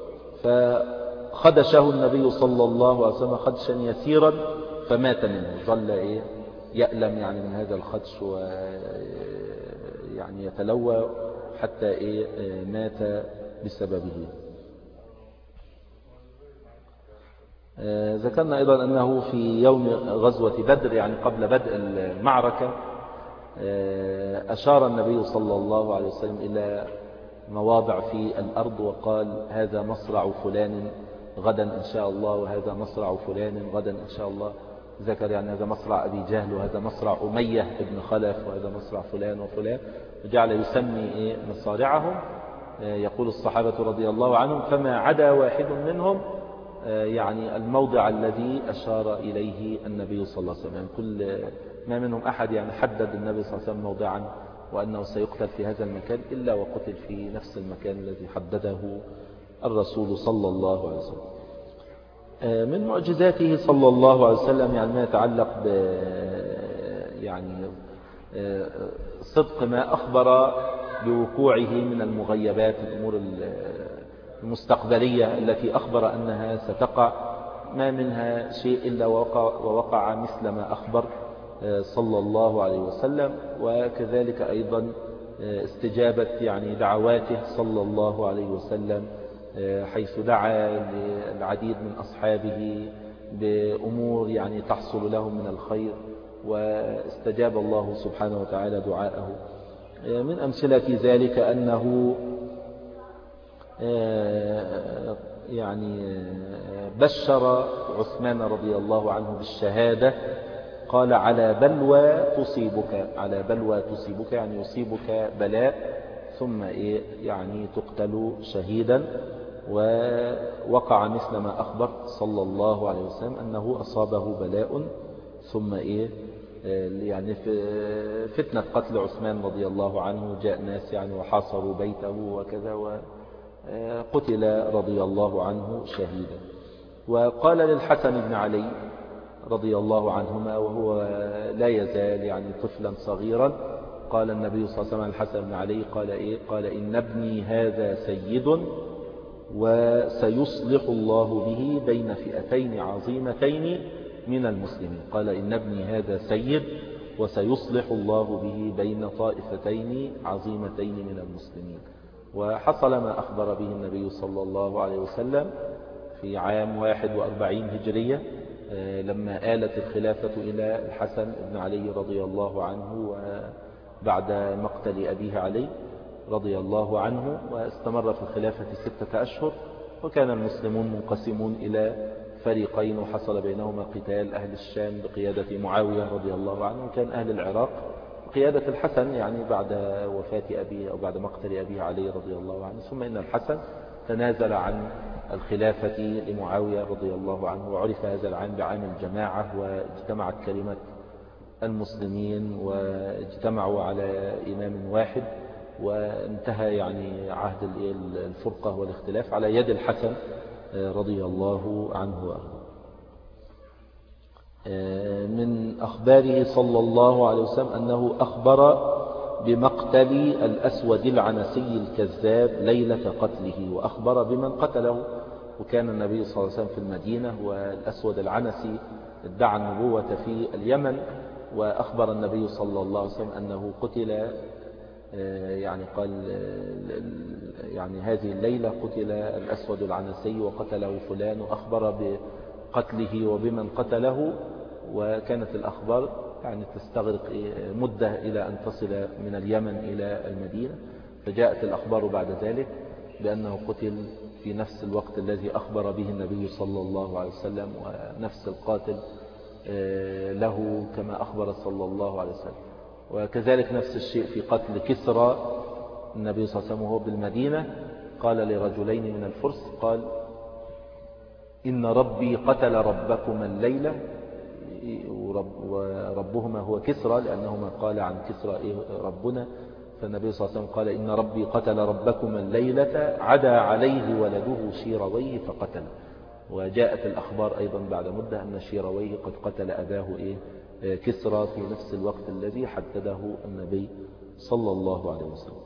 فخدشه النبي صلى الله عليه وسلم خدشا يسيرا فمات منه. ظل يألم يعني من هذا الخدش ويعني يتلوى حتى مات بسببه. ذكرنا أيضا أنه في يوم غزوة بدر يعني قبل بدء المعركة أشار النبي صلى الله عليه وسلم إلى مواضع في الأرض وقال هذا مصرع فلان غدا إن شاء الله، وهذا مصرع فلان غدا إن شاء الله. ذكر يعني هذا مصرع أبي جهل، وهذا مصرع أمية بن خلف، وهذا مصرع فلان وفلان، وجعل يسمي مصارعهم. يقول الصحابة رضي الله عنهم فما عدا واحد منهم يعني الموضع الذي أشار إليه النبي صلى الله عليه وسلم. يعني كل ما منهم أحد يعني حدد النبي صلى الله عليه وسلم موضعا وأنه سيقتل في هذا المكان إلا وقتل في نفس المكان الذي حدده الرسول صلى الله عليه وسلم. من معجزاته صلى الله عليه وسلم يعني ما يتعلق ب يعني صدق ما أخبر بوقوعه من المغيبات، الأمور المستقبلية التي أخبر أنها ستقع، ما منها شيء إلا ووقع مثل ما أخبر صلى الله عليه وسلم. وكذلك أيضا استجابة يعني دعواته صلى الله عليه وسلم، حيث دعا للعديد من أصحابه بأمور يعني تحصل لهم من الخير، واستجاب الله سبحانه وتعالى دعاءه. من أمثلة ذلك أنه يعني بشر عثمان رضي الله عنه بالشهادة، قال على بلوى تصيبك، على بلوى تصيبك يعني يصيبك بلاء ثم يعني تقتل شهيدا. ووقع مثل ما أخبر صلى الله عليه وسلم أنه أصابه بلاء ثم يعني في فتنة قتل عثمان رضي الله عنه جاء ناس يعني وحاصروا بيته وكذا، وقتل رضي الله عنه شهيدا. وقال للحسن بن علي رضي الله عنهما وهو لا يزال يعني طفلا صغيرا، قال النبي صلى الله عليه وسلم الحسن بن علي قال إن ابني هذا سيد وسيصلح الله به بين فئتين عظيمتين من المسلمين. قال إن ابني هذا سيد وسيصلح الله به بين طائفتين عظيمتين من المسلمين. وحصل ما أخبر به النبي صلى الله عليه وسلم في عام 41 هجرية لما آلت الخلافة إلى الحسن بن علي رضي الله عنه، وبعد مقتل أبيه علي رضي الله عنه، واستمر في الخلافة 6 أشهر. وكان المسلمون منقسمون إلى فريقين، وحصل بينهما قتال، أهل الشام بقيادة معاوية رضي الله عنه، وكان أهل العراق بقيادة الحسن يعني بعد وفاة أبيه أو بعد مقتل أبيه علي رضي الله عنه. ثم إن الحسن تنازل عن الخلافة لمعاوية رضي الله عنه، وعرف هذا العام بعام الجماعة، واجتمعت كلمة المسلمين واجتمعوا على إمام واحد، وانتهى يعني عهد الفرقة والاختلاف على يد الحسن رضي الله عنه وأرضاه. من أخباره صلى الله عليه وسلم أنه أخبر بمقتل الأسود العنسي الكذاب ليلة قتله، وأخبر بمن قتله. وكان النبي صلى الله عليه وسلم في المدينة، والأسود العنسي ادعى النبوة في اليمن، وأخبر النبي صلى الله عليه وسلم أنه قتل، يعني قال يعني هذه الليلة قتل الأسود العنسي وقتله فلان، وأخبر بقتله وبمن قتله. وكانت الأخبار يعني تستغرق مدة إلى أن تصل من اليمن إلى المدينة، فجاءت الأخبار بعد ذلك بأنه قتل في نفس الوقت الذي أخبر به النبي صلى الله عليه وسلم، ونفس القاتل له كما أخبر صلى الله عليه وسلم. وكذلك نفس الشيء في قتل كسرى، النبي صلى الله عليه وسلم وهو بالمدينة قال لرجلين من الفرس، قال إن ربي قتل ربكما الليلة، وربهما هو كسرى لأنهما قال عن كسرى ربنا. فالنبي صلى الله عليه وسلم قال إن ربي قتل ربكما الليلة عدا عليه ولده شيرويه فقتل. وجاءت الأخبار أيضا بعد مدة أن شيرويه قد قتل أباه كسرى في نفس الوقت الذي حدده النبي صلى الله عليه وسلم.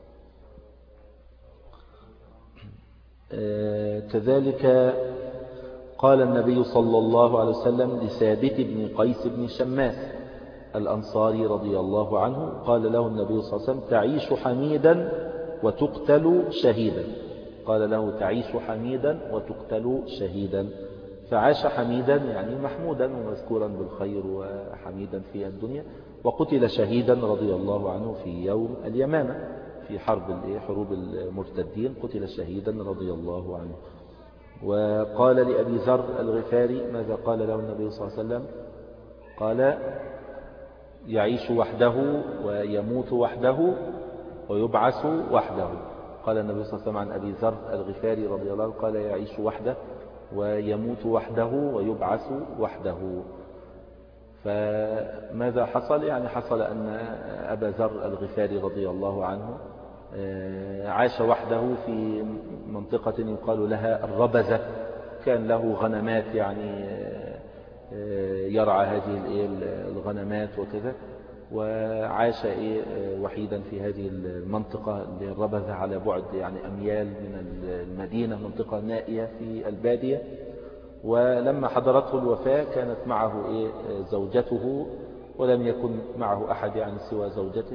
كذلك قال النبي صلى الله عليه وسلم لثابت بن قيس بن شماس الأنصاري رضي الله عنه، قال له النبي صلى الله عليه وسلم تعيش حميدا وتقتل شهيدا. قال له تعيش حميدا وتقتل شهيدا، فعاش حميدا يعني محمودا ومذكورا بالخير وحميدا في الدنيا، وقتل شهيدا رضي الله عنه في يوم اليمامة في حروب المرتدين، قتل شهيدا رضي الله عنه. وقال لأبي ذر الغفاري ماذا قال له النبي صلى الله عليه وسلم؟ قال يعيش وحده ويموت وحده ويبعث وحده. قال النبي صلى الله عليه وسلم عن أبي ذر الغفاري رضي الله عنه قال يعيش وحده ويموت وحده ويبعث وحده. فماذا حصل؟ يعني حصل أن أبا ذر الغفاري رضي الله عنه عاش وحده في منطقة يقال لها الربزة، كان له غنمات يعني يرعى هذه الغنمات وكذا، وعاش وحيدا في هذه المنطقة الربزة على بعد يعني أميال من المدينة، منطقة نائية في البادية. ولما حضرته الوفاة كانت معه زوجته ولم يكن معه أحد يعني سوى زوجته،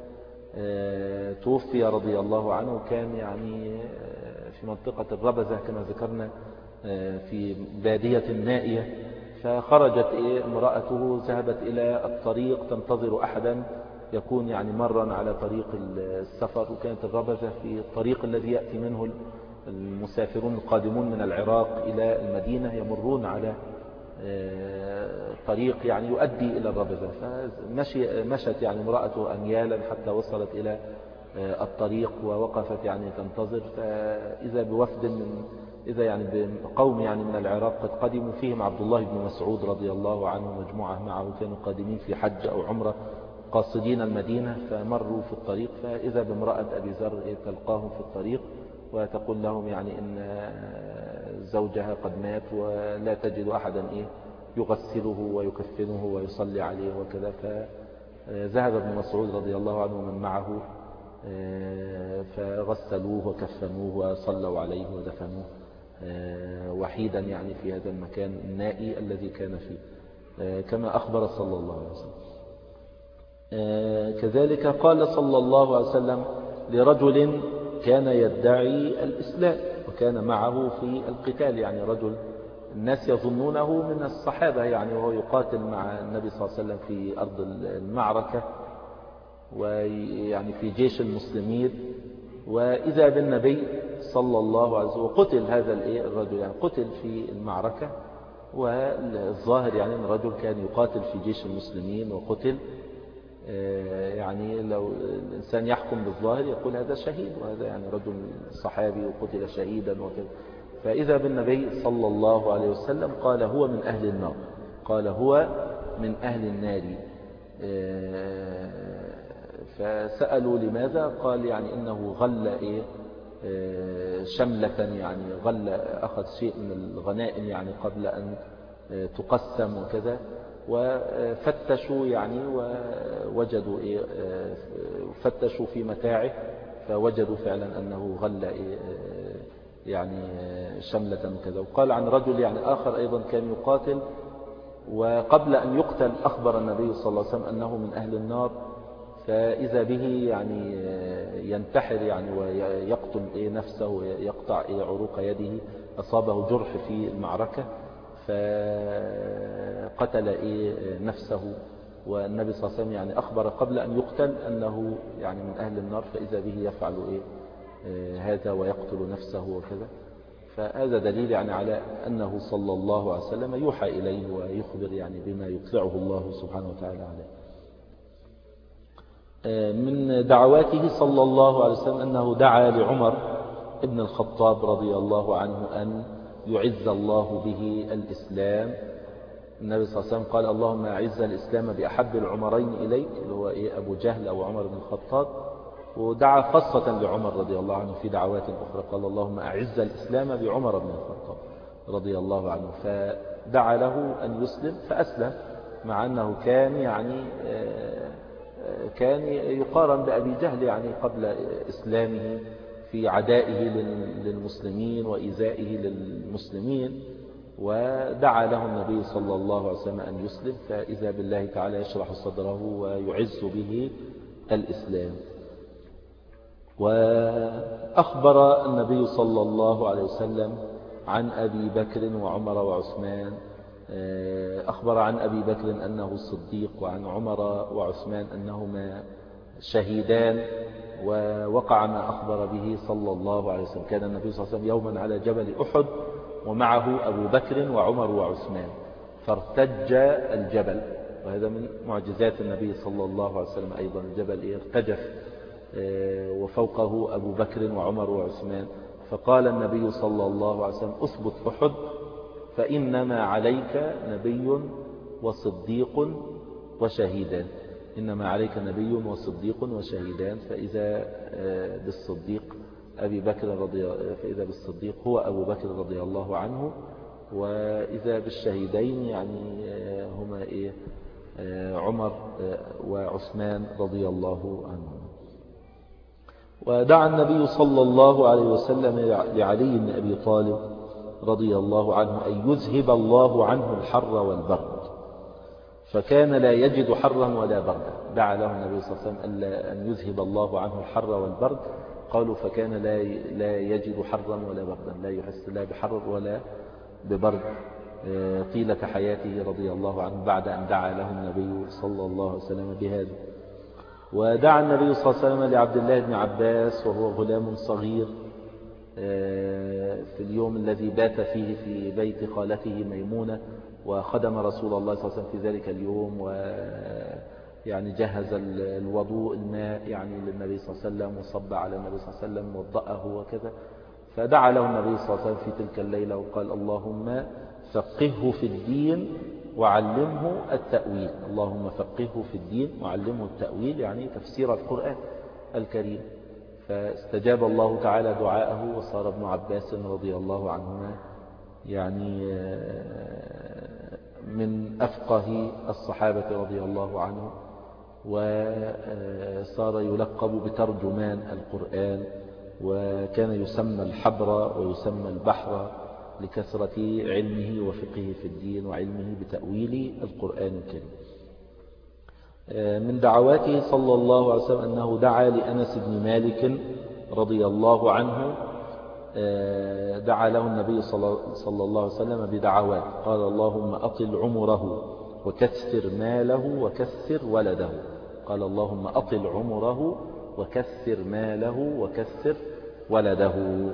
فتوفي رضي الله عنه. كان يعني في منطقة الربزة كما ذكرنا في بادية نائية، فخرجت امرأته ذهبت إلى الطريق تنتظر أحدا يكون يعني مرا على طريق السفر، وكانت الربزة في الطريق الذي يأتي منه المسافرون القادمون من العراق إلى المدينة، يمرون على طريق يعني يؤدي إلى الربزة. فمشت يعني امرأته أميالا حتى وصلت إلى الطريق ووقفت يعني تنتظر، فإذا بوفد إذا يعني بقوم يعني من العراق قد قدموا، فيهم عبد الله بن مسعود رضي الله عنه مجموعة معه كانوا قادمين في حج أو عمرة قاصدين المدينة، فمروا في الطريق فإذا بامرأة أبي ذر تلقاهم في الطريق وتقول لهم يعني إن زوجها قد مات ولا تجد أحدا يغسله ويكفنه ويصلي عليه وكذا. فذهب ابن مسعود رضي الله عنه ومن معه فغسلوه وكفنوه وصلوا عليه ودفنوه وحيدا يعني في هذا المكان النائي الذي كان فيه، كما أخبر صلى الله عليه وسلم. كذلك قال صلى الله عليه وسلم لرجل كان يدعي الإسلام وكان معه في القتال، يعني رجل الناس يظنونه من الصحابة يعني، وهو يقاتل مع النبي صلى الله عليه وسلم في أرض المعركة ويعني في جيش المسلمين، وإذا بالنبي صلى الله عليه وسلم وقتل هذا الرجل، يعني قتل في المعركة. والظاهر يعني أن الرجل كان يقاتل في جيش المسلمين وقتل، يعني لو الإنسان يحكم بالظاهر يقول هذا شهيد، وهذا يعني رجل صحابي وقتل شهيدا وكذا. فإذا بالنبي صلى الله عليه وسلم قال هو من أهل النار، قال هو من أهل النار. فسألوا لماذا؟ قال يعني إنه غل شملة، يعني غل أخذ شيء من الغنائم يعني قبل أن تقسم وكذا، وفتشوا يعني ووجدوا فتشوا في متاعه فوجدوا فعلا أنه غل يعني شملة كذا. وقال عن رجل يعني آخر أيضا كان يقاتل، وقبل أن يقتل أخبر النبي صلى الله عليه وسلم أنه من أهل النار، فإذا به يعني ينتحر يعني ويقتل نفسه ويقطع عروق يده، أصابه جرح في المعركة فقتل نفسه، والنبي صلى الله عليه وسلم يعني أخبر قبل أن يقتل أنه يعني من أهل النار، فإذا به يفعل هذا ويقتل نفسه وكذا. فهذا دليل يعني على أنه صلى الله عليه وسلم يوحى إليه ويخبر يعني بما يطلعه الله سبحانه وتعالى عليه. من دعواته صلى الله عليه وسلم أنه دعا لعمر ابن الخطاب رضي الله عنه أن يعز الله به الإسلام. النبي صلى الله عليه وسلم قال اللهم أعز الإسلام بأحب العمرين إليك، اللي هو أبو جهل أو عمر بن الخطاب. ودعا خاصة لعمر رضي الله عنه في دعوات أخرى، قال اللهم أعز الإسلام بعمر بن الخطاب. رضي الله عنه، فدعا له أن يسلم فأسلم، مع أنه كان يعني كان يقارن بأبي جهل يعني قبل إسلامه في عدائه للمسلمين وإيذائه للمسلمين، ودعا له النبي صلى الله عليه وسلم أن يسلم، فإذا بالله تعالى يشرح صدره ويعز به الإسلام. وأخبر النبي صلى الله عليه وسلم عن أبي بكر وعمر وعثمان، أخبر عن أبي بكر أنه الصديق، وعن عمر وعثمان أنهما شهيدان، ووقع ما أخبر به صلى الله عليه وسلم. كان النبي صلى الله عليه وسلم يوما على جبل أحد ومعه أبو بكر وعمر وعثمان، فارتج الجبل، وهذا من معجزات النبي صلى الله عليه وسلم أيضا، الجبل ارتجف وفوقه أبو بكر وعمر وعثمان، فقال النبي صلى الله عليه وسلم أثبت أحد فإنما عليك نبي وصديق وشهيدان، إنما عليك نبي وصديق وشهيدان، فإذا بالصديق أبي بكر فإذا بالصديق هو أبو بكر رضي الله عنه، وإذا بالشهيدين يعني هما عمر وعثمان رضي الله عنهم. ودعا النبي صلى الله عليه وسلم لعلي بن أبي طالب رضي الله عنه أن يذهب الله عنه الحر والبرد، فكان لا يجد حرا ولا بردا. دعا له النبي صلى الله عليه وسلم أن يذهب الله عنه الحر والبرد، قالوا فكان لا يجد حرا ولا بردا، لا يحس لا بحر ولا ببرد طيلة حياته رضي الله عنه، بعد أن دعا له النبي صلى الله عليه وسلم بهذا. ودعا النبي صلى الله عليه وسلم لعبد الله بن عباس وهو غلام صغير في اليوم الذي بات فيه في بيت خالته ميمونة، وخدم رسول الله صلى الله عليه وسلم في ذلك اليوم، ويعني جهز الوضوء الماء يعني للنبي صلى الله عليه وسلم، وصب على النبي صلى الله عليه وسلم وضأه وكذا، فدعا له النبي صلى الله عليه وسلم في تلك الليلة وقال اللهم فقهه في الدين وعلمه التأويل، اللهم فقهه في الدين وعلمه التأويل يعني تفسير القرآن الكريم. فاستجاب الله تعالى دعاءه، وصار ابن عباس رضي الله عنهما يعني من أفقه الصحابة رضي الله عنه، وصار يلقب بترجمان القرآن، وكان يسمى الحبر ويسمى البحر لكثرة علمه وفقهه في الدين وعلمه بتأويل القرآن الكريم. من دعواته صلى الله عليه وسلم أنه دعا لأنس بن مالك رضي الله عنه، دعا له النبي صلى الله عليه وسلم بدعوات، قال اللهم أطل عمره وكثر ماله وكثر ولده، قال اللهم أطل عمره وكثر ماله وكثر ولده،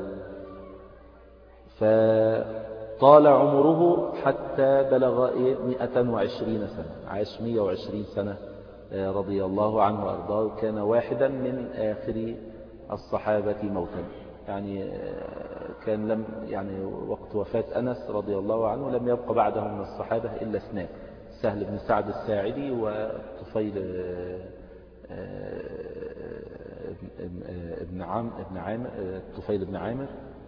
فطال عمره حتى بلغ 120 سنة، عاش 120 سنة رضي الله عنه وأرضاه، كان واحدا من آخر الصحابة موتا، يعني كان لم يعني وقت وفاة أنس رضي الله عنه لم يبقى بعده من الصحابة إلا اثنان، سهل بن سعد الساعدي وطفيل ابن عامر، طفيل بن عامر،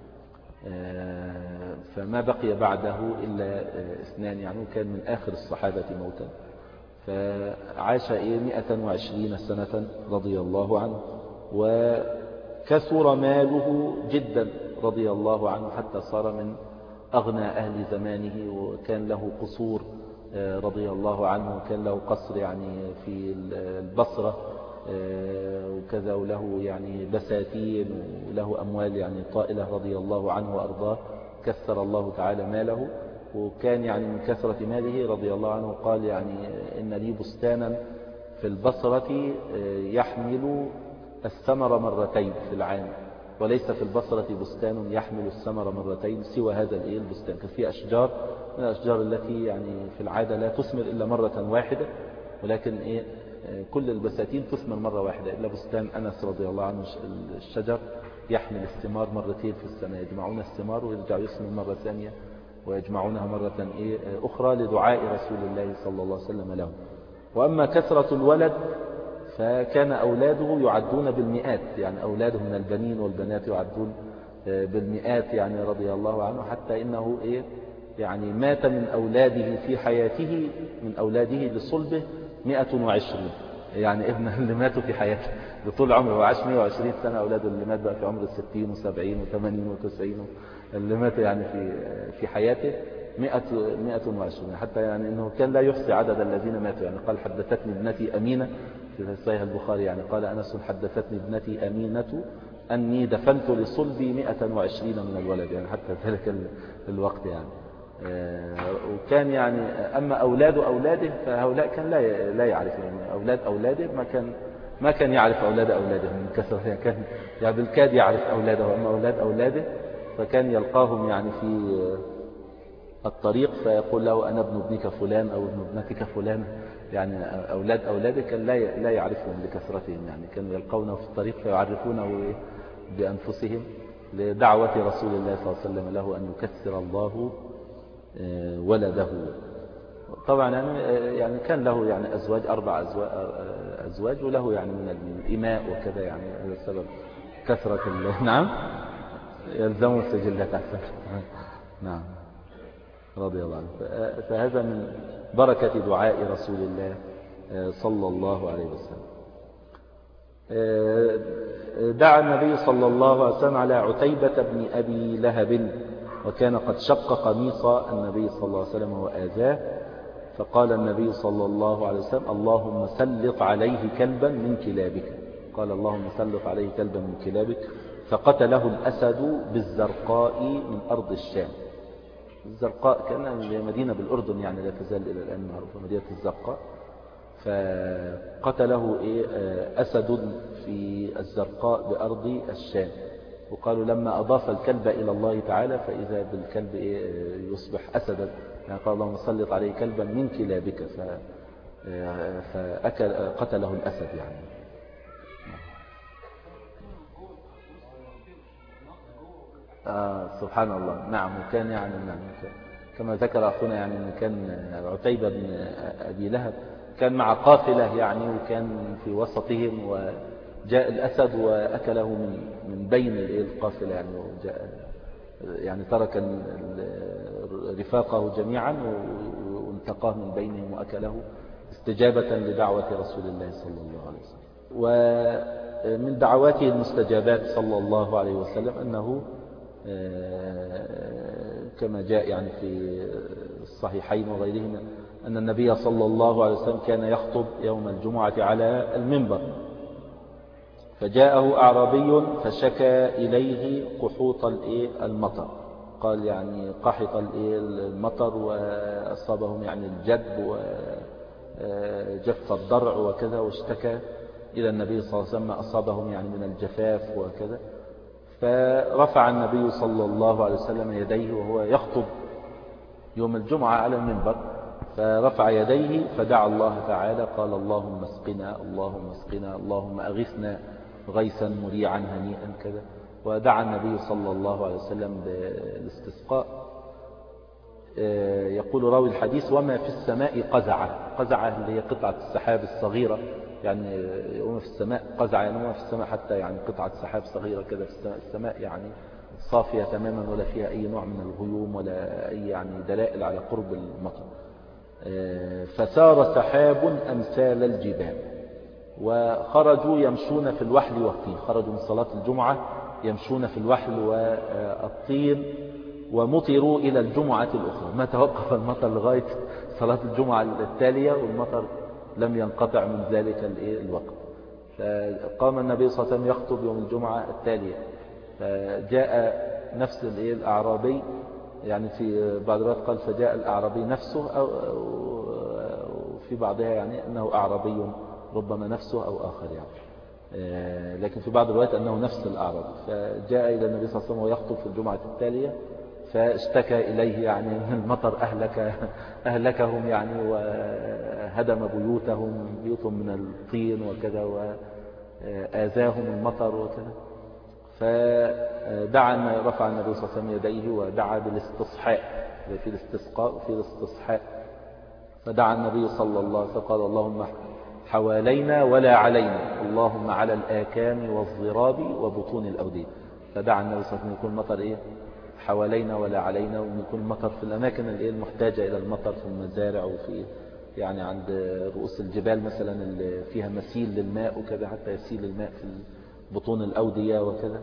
فما بقي بعده إلا اثنان، يعني كان من آخر الصحابة موتا، فعاش 120 سنة رضي الله عنه، وكثر ماله جدا رضي الله عنه حتى صار من أغنى أهل زمانه، وكان له قصور رضي الله عنه، وكان له قصر يعني في البصرة وكذا، وله يعني بساتين وله أموال يعني طائلة رضي الله عنه وأرضاه، كثر الله تعالى ماله، وكان يعني من كثرة ماله رضي الله عنه قال يعني إن لي بستانا في البصرة يحمل الثمر مرتين في العام، وليس في البصرة بستان يحمل الثمر مرتين سوى هذا البستان. كان فيه أشجار من الأشجار التي يعني في العادة لا تثمر إلا مرة واحدة، ولكن كل البساتين تثمر مرة واحدة، إلا بستان أنس رضي الله عنه الشجر يحمل الثمار مرتين في السنة، يجمعون الثمار ويرجعوا يثمر مرة ثانية ويجمعونها مرة أخرى لدعاء رسول الله صلى الله عليه وسلم له. وأما كثرة الولد فكان أولاده يعدون بالمئات، يعني أولاده من البنين والبنات يعدون بالمئات يعني رضي الله عنه، حتى إنه يعني مات من أولاده في حياته، من أولاده لصلبه 120 يعني ابن اللي ماتوا في حياته لطول عمره. هو عاش 120 سنة، أولاده اللي مات بقى في عمر 60 و70 و80 و90 اللي ماتوا يعني في حياته 120. حتى يعني إنه كان لا يحصي عدد الذين ماتوا. يعني قال حدثتني ابنتي أمينة في صحيح البخاري، يعني قال أنس حدثتني ابنتي أمينة أني دفنت لصلبي 120 من الولد، يعني حتى ذلك الوقت يعني. وكان يعني أما أولاده فهؤلاء كان لا يعرف، يعني أولاد أولاده ما كان يعرف أولاد أولاده من كثرة، كان يعني بالكاد يعرف أولاده. أما أولاد أولاده فكان يلقاهم يعني في الطريق فيقول له أنا ابن ابنك فلان أو ابن ابنتك فلان. يعني أولاد أولاده كان لا يعرفهم لكثرتهم، يعني كانوا يلقونه في الطريق فيعرفونه بأنفسهم لدعوة رسول الله صلى الله عليه وسلم له أن يكثر الله ولده. طبعا يعني كان له يعني أزواج 4 أزواج وله يعني من الإماء وكذا، يعني هذا السبب كثرة نعم يلزموا السجلات أحسن. نعم رضي الله عنه. فهذا من بركة دعاء رسول الله صلى الله عليه وسلم. دعا النبي صلى الله عليه وسلم على عتيبة بن أبي لهب، وكان قد شق قميص النبي صلى الله عليه وسلم وآذاه، فقال النبي صلى الله عليه وسلم اللهم سلط عليه كلبا من كلابك. قال اللهم سلط عليه كلبا من كلابك، فقتله الأسد بالزرقاء من أرض الشام. الزرقاء كان مدينة بالأردن، يعني لا تزال إلى الآن معروفة مدينة الزرقاء. فقتله أسد في الزرقاء بأرض الشام. وقالوا لما أضاف الكلب إلى الله تعالى فإذا بالكلب يصبح أسدا، يعني قال اللهم سلط عليه كلبا من كلابك، فقتله الأسد يعني. سبحان الله. نعم. وكان يعني كما ذكر أخونا يعني أن كان عتيبة بن أبي لهب كان مع قافلة يعني، وكان في وسطهم وجاء الأسد وأكله من بين القافلة يعني، يعني ترك رفاقه جميعا وانتقاه من بينهم وأكله استجابة لدعوة رسول الله صلى الله عليه وسلم. ومن دعواته المستجابات صلى الله عليه وسلم أنه كما جاء يعني في الصحيحين وغيرهما أن النبي صلى الله عليه وسلم كان يخطب يوم الجمعة على المنبر، فجاءه أعرابي فشكى إليه قحوط المطر. قال يعني قحط المطر وأصابهم يعني الجدب وجف الضرع وكذا، واشتكى إلى النبي صلى الله عليه وسلم أصابهم يعني من الجفاف وكذا. فرفع النبي صلى الله عليه وسلم يديه وهو يخطب يوم الجمعة على المنبر، فرفع يديه فدعا الله تعالى قال اللهم اسقنا اللهم اسقنا اللهم أغثنا غيثا مريعا هنيئا كذا. ودعا النبي صلى الله عليه وسلم بالاستسقاء. يقول راوي الحديث وما في السماء قزعة اللي هي قطعة السحاب الصغيرة، يعني وما في السماء قزعة يعني وما في السماء حتى يعني قطعة سحاب صغيرة كذا في السماء يعني صافية تماما ولا فيها أي نوع من الغيوم ولا أي يعني دلائل على قرب المطر. فسار سحاب أمثال الجبال، وخرجوا يمشون في الوحل والطين. خرجوا من صلاة الجمعة يمشون في الوحل والطين، ومطروا إلى الجمعة الأخرى. ما توقف المطر لغاية صلاة الجمعة التالية والمطر لم ينقطع من ذلك الوقت. فقام النبي صلى الله عليه وسلم يخطب يوم الجمعة التالية، فجاء نفس الأعرابي، يعني في بعض الوقت قال فجاء الأعرابي نفسه، أو في بعضها يعني أنه أعرابي ربما نفسه أو آخر يعني، لكن في بعض الوقت أنه نفس الأعرابي. فجاء إلى النبي صلى الله عليه وسلم ويخطب في الجمعة التالية، فاشتكى إليه يعني من المطر أهلكهم يعني وهدم بيوتهم من الطين وكذا، وآذاهم المطر وكذا. فدعا رفع النبي صلى الله عليه وسلم يديه ودعا بالاستصحاء في الاستسقاء وفي الاستصحاء. فدعا النبي صلى الله عليه وسلم قال اللهم حوالينا ولا علينا، اللهم على الآكام والضراب وبطون الأودية. فدعا النبي صلى الله عليه وسلم يكون المطر حوالينا ولا علينا، وأن يكون المطر في الأماكن المحتاجة إلى المطر، في المزارع وفي يعني عند رؤوس الجبال مثلا اللي فيها مسيل للماء وكذا، حتى يسيل الماء في بطون الأودية وكذا.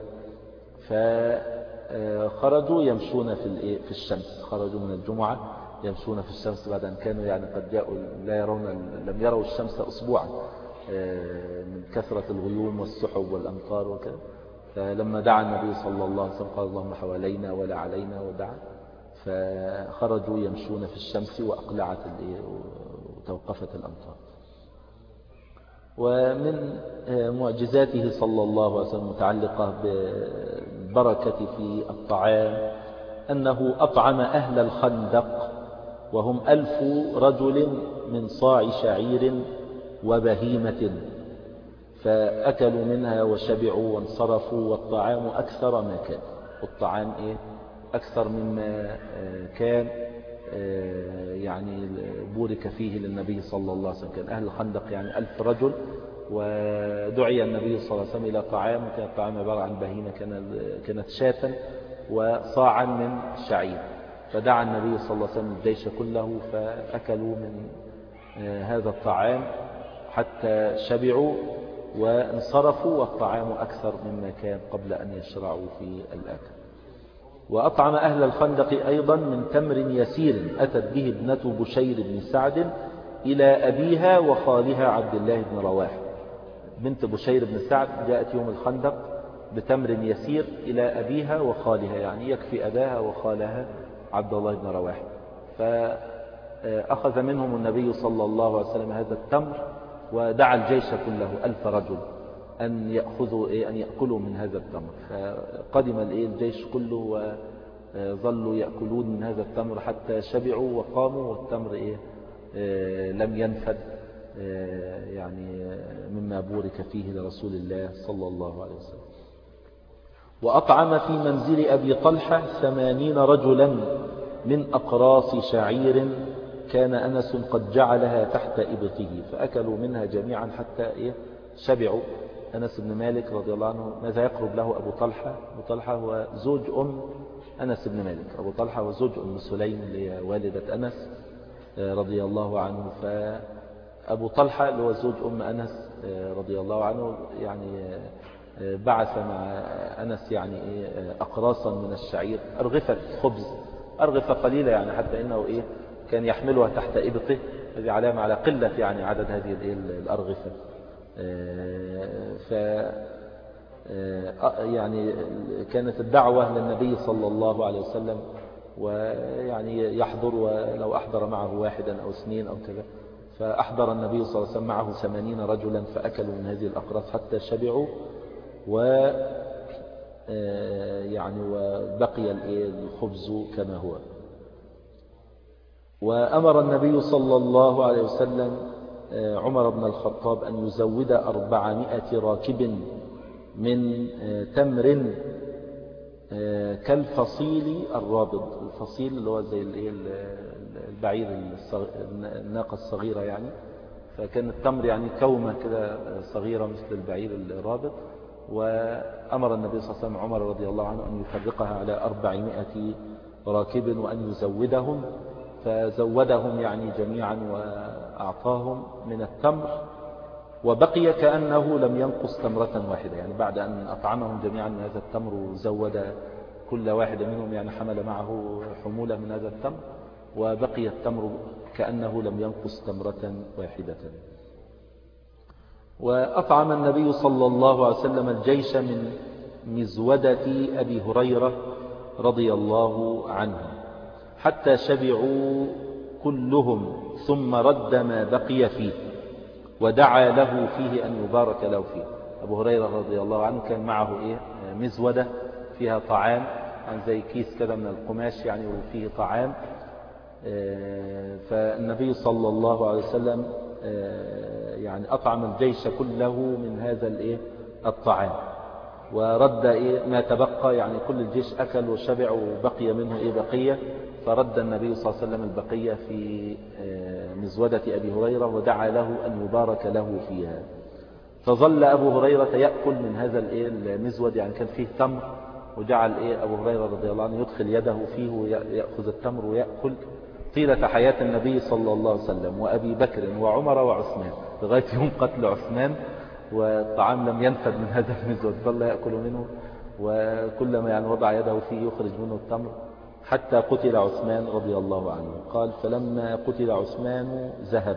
فخرجوا يمشون في الشمس، خرجوا من الجمعة يمشون في الشمس بعد أن كانوا يعني قد جاءوا لم يروا الشمس أسبوعا من كثرة الغيوم والسحب والأمطار وكذا. فلما دعا النبي صلى الله عليه وسلم قال اللهم حوالينا ولا علينا ودعا، فخرجوا يمشون في الشمس وأقلعت وتوقفت الأمطار. ومن معجزاته صلى الله عليه وسلم متعلقة بالبركة في الطعام أنه أطعم أهل الخندق وهم 1000 رجل من صاع شعير وبهيمة، فأكلوا منها وشبعوا وانصرفوا، والطعام أكثر ما كان، والطعام أكثر مما كان يعني بورك فيه للنبي صلى الله عليه وسلم. كان أهل الخندق يعني 1000 رجل، ودعي النبي صلى الله عليه وسلم إلى طعام، كان الطعام عبارة عن بهيمة كانت شاة وصاعا من شعير، فدعا النبي صلى الله عليه وسلم الجيش كله فأكلوا من هذا الطعام حتى شبعوا وانصرفوا، والطعام أكثر مما كان قبل أن يشرعوا في الأكل. وأطعم أهل الخندق أيضا من تمر يسير أتت به ابنة بشير بن سعد إلى أبيها وخالها عبد الله بن رواحة. بنت بشير بن سعد جاءت يوم الخندق بتمر يسير إلى أبيها وخالها، يعني يكفي أباها وخالها عبد الله بن رواحة. فأخذ منهم النبي صلى الله عليه وسلم هذا التمر، ودعا الجيش كله 1000 رجل أن يأكلوا من هذا التمر. فقدم الجيش كله وظلوا يأكلون من هذا التمر حتى شبعوا وقاموا، والتمر لم ينفد يعني مما بورك فيه لرسول الله صلى الله عليه وسلم. وأطعم في منزل أبي طلحة 80 رجلا من أقراص شعير كان أنس قد جعلها تحت إبطه، فأكلوا منها جميعا حتى شبعوا. أنس بن مالك رضي الله عنه ماذا يقرب له أبو طلحة؟ أبو طلحة هو زوج أم أنس بن مالك، أبو طلحة هو زوج أم سليم اللي هي والدة أنس رضي الله عنه. فأبو طلحة اللي هو زوج أم أنس رضي الله عنه يعني بعث مع أنس يعني أقراصا من الشعير، أرغفة خبز، أرغفة قليلة يعني، حتى إنه كان يحملها تحت إبطه، هذه علامة على قلة يعني عدد هذه الأرغفة. يعني كانت الدعوة للنبي صلى الله عليه وسلم، ويعني يحضر، ولو أحضر معه 1 أو 2 أو كذا، فأحضر النبي صلى الله عليه وسلم معه 80 رجلا فأكلوا من هذه الأقراص حتى شبعوا، يعني وبقي الخبز كما هو. وأمر النبي صلى الله عليه وسلم عمر بن الخطاب أن يزود 400 راكب من تمر كالفصيل الرابض. الفصيل اللي هو زي البعير الناقة الصغيرة يعني، فكان التمر يعني كومة كده صغيرة مثل البعير الرابض. وأمر النبي صلى الله عليه وسلم عمر رضي الله عنه أن يفرقها على 400 راكب وأن يزودهم، فزودهم يعني جميعا وأعطاهم من التمر، وبقي كأنه لم ينقص تمرة واحدة، يعني بعد أن أطعمهم جميعا من هذا التمر وزود كل واحد منهم يعني حمل معه حمولة من هذا التمر، وبقي التمر كأنه لم ينقص تمرة واحدة. وأطعم النبي صلى الله عليه وسلم الجيش من مزودة أبي هريرة رضي الله عنه حتى شبعوا كلهم، ثم رد ما بقي فيه ودعا له فيه أن يبارك له فيه. أبو هريرة رضي الله عنه كان معه مزودة فيها طعام، يعني زي كيس كده من القماش يعني وفيه طعام. فالنبي صلى الله عليه وسلم يعني أطعم الجيش كله من هذا الطعام، ورد ما تبقى، يعني كل الجيش أكل وشبع وبقي منه بقية، فرد النبي صلى الله عليه وسلم البقية في مزودة أبي هريرة ودعا له أن يبارك له فيها. فظل أبو هريرة يأكل من هذا المزود، يعني كان فيه تمر وجعل أبو هريرة رضي الله عنه يدخل يده فيه ويأخذ التمر ويأكل طيلة حياة النبي صلى الله عليه وسلم وأبي بكر وعمر وعثمان لغاية يوم قتل عثمان، والطعام لم ينفد من هذا المزود، ظل يأكل منه، وكلما يعني وضع يده فيه يخرج منه التمر حتى قتل عثمان رضي الله عنه. قال فلما قتل عثمان ذهب،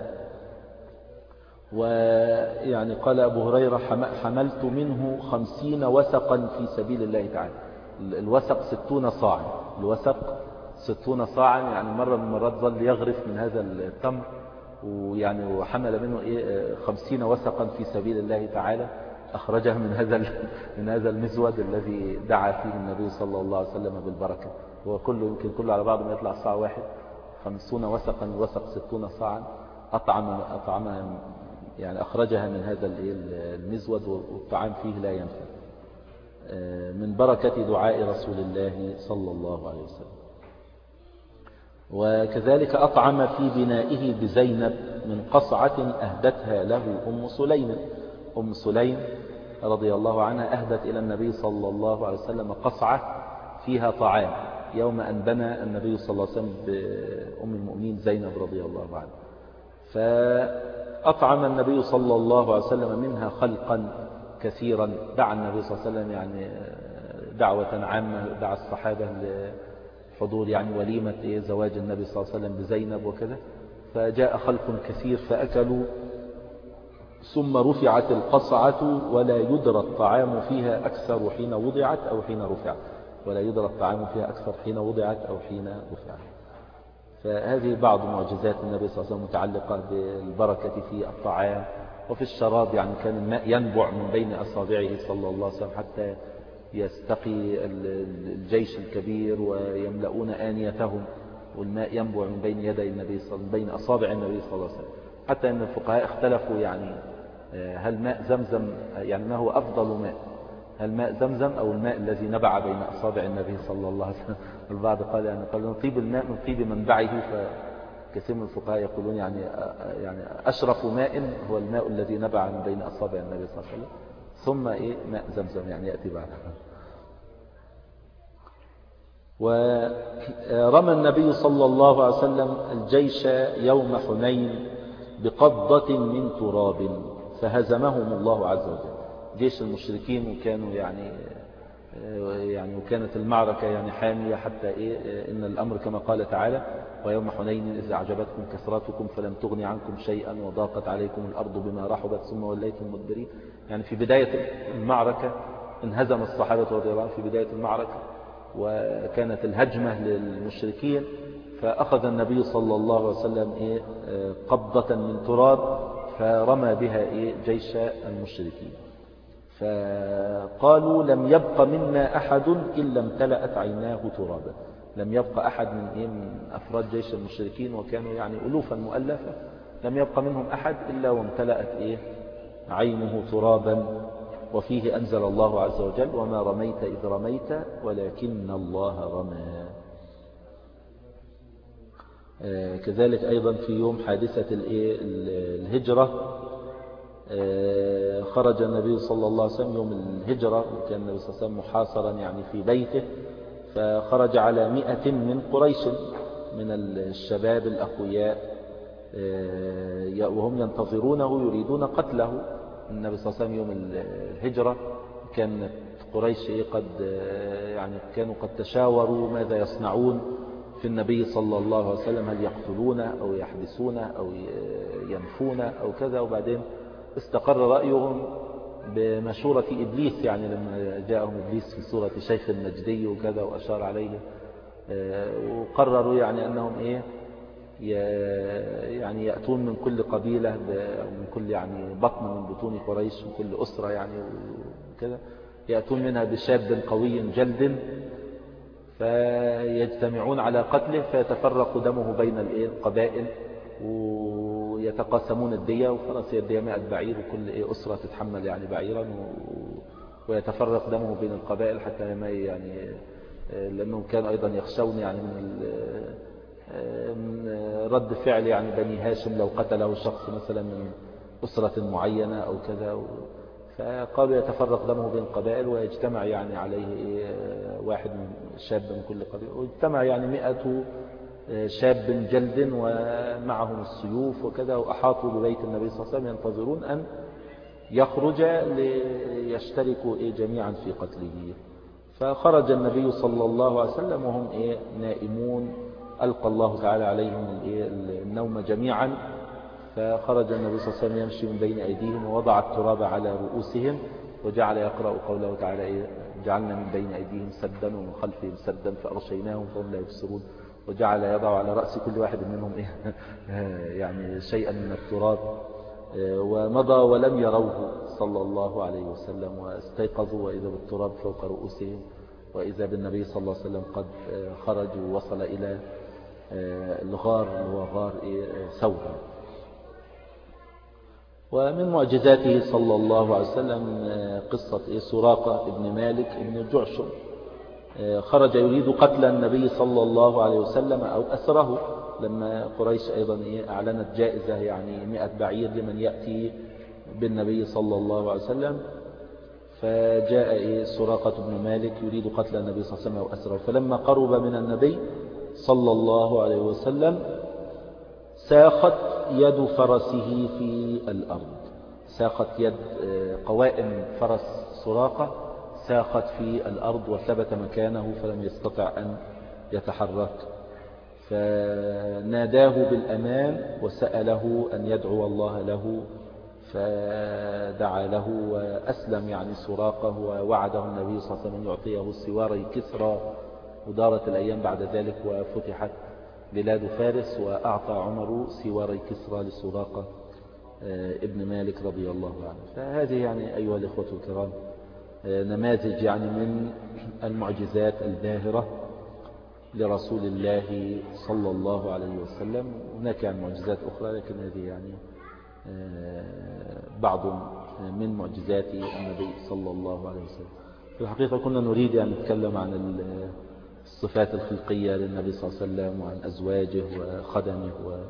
ويعني قال أبو هريرة حملت منه 50 وسقا في سبيل الله تعالى. الوسق 60 صاعا، الوسق 60 صاعا، يعني مرة من المرات ظل يغرف من هذا التمر، ويعني وحمل منه 50 وسقا في سبيل الله تعالى، أخرجها من هذا المزود الذي دعا فيه النبي صلى الله عليه وسلم بالبركة. هو كله يمكن كله على بعضه ما يطلع صاع واحد، 50 وسقا، وسق 60 صاعا، أطعم يعني أخرجها من هذا المزود، والطعام فيه لا ينفع، من بركة دعاء رسول الله صلى الله عليه وسلم. وكذلك أطعم في بنائه بزينب من قصعة أهدتها له أم سليم. أم سليم رضي الله عنها أهدت إلى النبي صلى الله عليه وسلم قصعة فيها طعام يوم أن بنى النبي صلى الله عليه وسلم بأم المؤمنين زينب رضي الله عنها، فأطعم النبي صلى الله عليه وسلم منها خلقا كثيرا. دعا النبي صلى الله عليه وسلم يعني دعوة عامة، دعا الصحابة لحضور يعني وليمة زواج النبي صلى الله عليه وسلم بزينب وكذا، فجاء خلق كثير فأكلوا، ثم رفعت القصعة ولا يدرى الطعام فيها أكثر حين وضعت أو حين رفعت، ولا يدرى الطعام فيها أكثر حين وضعت أو حين رفعت. فهذه بعض معجزات النبي صلى الله عليه وسلم متعلقة بالبركة في الطعام وفي الشراب. يعني كان الماء ينبع من بين أصابعه صلى الله عليه وسلم حتى يستقي الجيش الكبير ويملؤون آنيتهم، والماء ينبع من بين يدي النبي صلى الله عليه وسلم، بين أصابع النبي صلى الله عليه وسلم. حتى أن الفقهاء اختلفوا يعني هل ماء زمزم يعني ما هو أفضل ماء، هل ماء زمزم أو الماء الذي نبع بين أصابع النبي صلى الله عليه وسلم. البعض قال يعني طيب الماء من طيب منبعه، فكثير من الفقهاء يقولون يعني أشرف ماء هو الماء الذي نبع من بين أصابع النبي صلى الله عليه وسلم، ثم ماء زمزم يعني يأتي بعدها. ورمى النبي صلى الله عليه وسلم الجيش يوم حنين بقبضة من تراب فهزمهم الله عز وجل. جيش المشركين وكانوا يعني وكانت المعركة يعني حامية حتى إن الأمر كما قال تعالى ويوم حنين إذ أعجبتكم كثرتكم فلم تغن عنكم شيئا وضاقت عليكم الأرض بما رحبت ثم وليتم مدبرين. يعني في بداية المعركة انهزم الصحابة رضي الله عنهم في بداية المعركة، وكانت الهجمة للمشركين، فأخذ النبي صلى الله عليه وسلم قبضة من تراب فرمى بها جيش المشركين، فقالوا لم يبق منا أحد إلا امتلأت عيناه ترابا. لم يبق أحد من أفراد جيش المشركين، وكانوا يعني ألوفا مؤلفة، لم يبق منهم أحد إلا وامتلأت عينه ترابا. وفيه أنزل الله عز وجل وما رميت إذ رميت ولكن الله رمى. كذلك أيضا في يوم حادثة الهجرة خرج النبي صلى الله عليه وسلم يوم الهجرة، وكان النبي صلى الله عليه وسلم محاصرا يعني في بيته، فخرج على 100 من قريش من الشباب الأقوياء وهم ينتظرونه يريدون قتله. النبي صلى الله عليه وسلم يوم الهجرة كانت قريش كانوا قد تشاوروا ماذا يصنعون في النبي صلى الله عليه وسلم، هل يقتلونه أو يحبسونه أو ينفونه أو كذا. وبعدين استقر رأيهم بمشورة إبليس، يعني لما جاءهم إبليس في صورة شيخ النجدي وكذا وأشار عليه، وقرروا يعني أنهم يعني يأتون من كل قبيلة من كل يعني بطن من بطون قريش، من كل أسرة يعني وكذا، يأتون منها بشاب قوي جلد فيجتمعون على قتله، فيتفرق دمه بين القبائل ويتقاسمون الدية، وخلاص الدية 100 بعير وكل أسرة تتحمل يعني بعيرا، ويتفرق دمه بين القبائل حتى ما يعني لأنهم كانوا أيضا يخشون يعني من رد فعل يعني بني هاشم لو قتله شخص مثلا من أسرة معينة أو كذا، فقالوا يتفرق دمه بين القبائل ويجتمع يعني عليه واحد من شاب من كل قبيلة، واجتمع يعني 100 شاب جلد ومعهم السيوف وكذا، وأحاطوا ببيت النبي صلى الله عليه وسلم ينتظرون أن يخرج ليشتركوا جميعا في قتله. فخرج النبي صلى الله عليه وسلم وهم نائمون، ألقى الله تعالى عليهم النوم جميعا، فخرج النبي صلى الله عليه وسلم يمشي من بين أيديهم ووضع التراب على رؤوسهم، وجعل يقرأ قوله تعالى جعلنا من بين أيديهم سدا ومن خلفهم سدا فأغشيناهم فهم لا يبصرون، وجعل يضع على رأس كل واحد منهم يعني شيئا من التراب، ومضى ولم يروه صلى الله عليه وسلم، واستيقظوا وإذا بالتراب فوق رؤوسهم، وإذا بالنبي صلى الله عليه وسلم قد خرج ووصل إلى الغار وهو غار ثور. ومن معجزاته صلى الله عليه وسلم قصة سراقة ابن مالك ابن الجعشم، خرج يريد قتل النبي صلى الله عليه وسلم أو أسره، لما قريش أيضا أعلنت جائزة يعني 100 بعير لمن يأتي بالنبي صلى الله عليه وسلم، فجاء سراقة بن مالك يريد قتل النبي صلى الله عليه وسلم أو أسره، فلما قرب من النبي صلى الله عليه وسلم ساخت يد فرسه في الأرض، ساخت يد قوائم فرس سراقة ساخت في الأرض وثبت مكانه فلم يستطع أن يتحرك، فناداه بالأمان وسأله أن يدعو الله له، فدعا له وأسلم يعني سراقة، ووعده النبي صلى الله عليه وسلم يعطيه سواري كسرى، ودارت الأيام بعد ذلك وفتحت بلاد فارس، وأعطى عمر سواري كسرى لسراقة ابن مالك رضي الله عنه. فهذه يعني أيها الإخوة الكرام نماذج يعني من المعجزات الباهرة لرسول الله صلى الله عليه وسلم. هناك يعني معجزات أخرى، لكن هذه يعني بعض من معجزات النبي صلى الله عليه وسلم. في الحقيقة كنا نريد أن نتكلم عن الصفات الخلقية للنبي صلى الله عليه وسلم وعن أزواجه وخدمه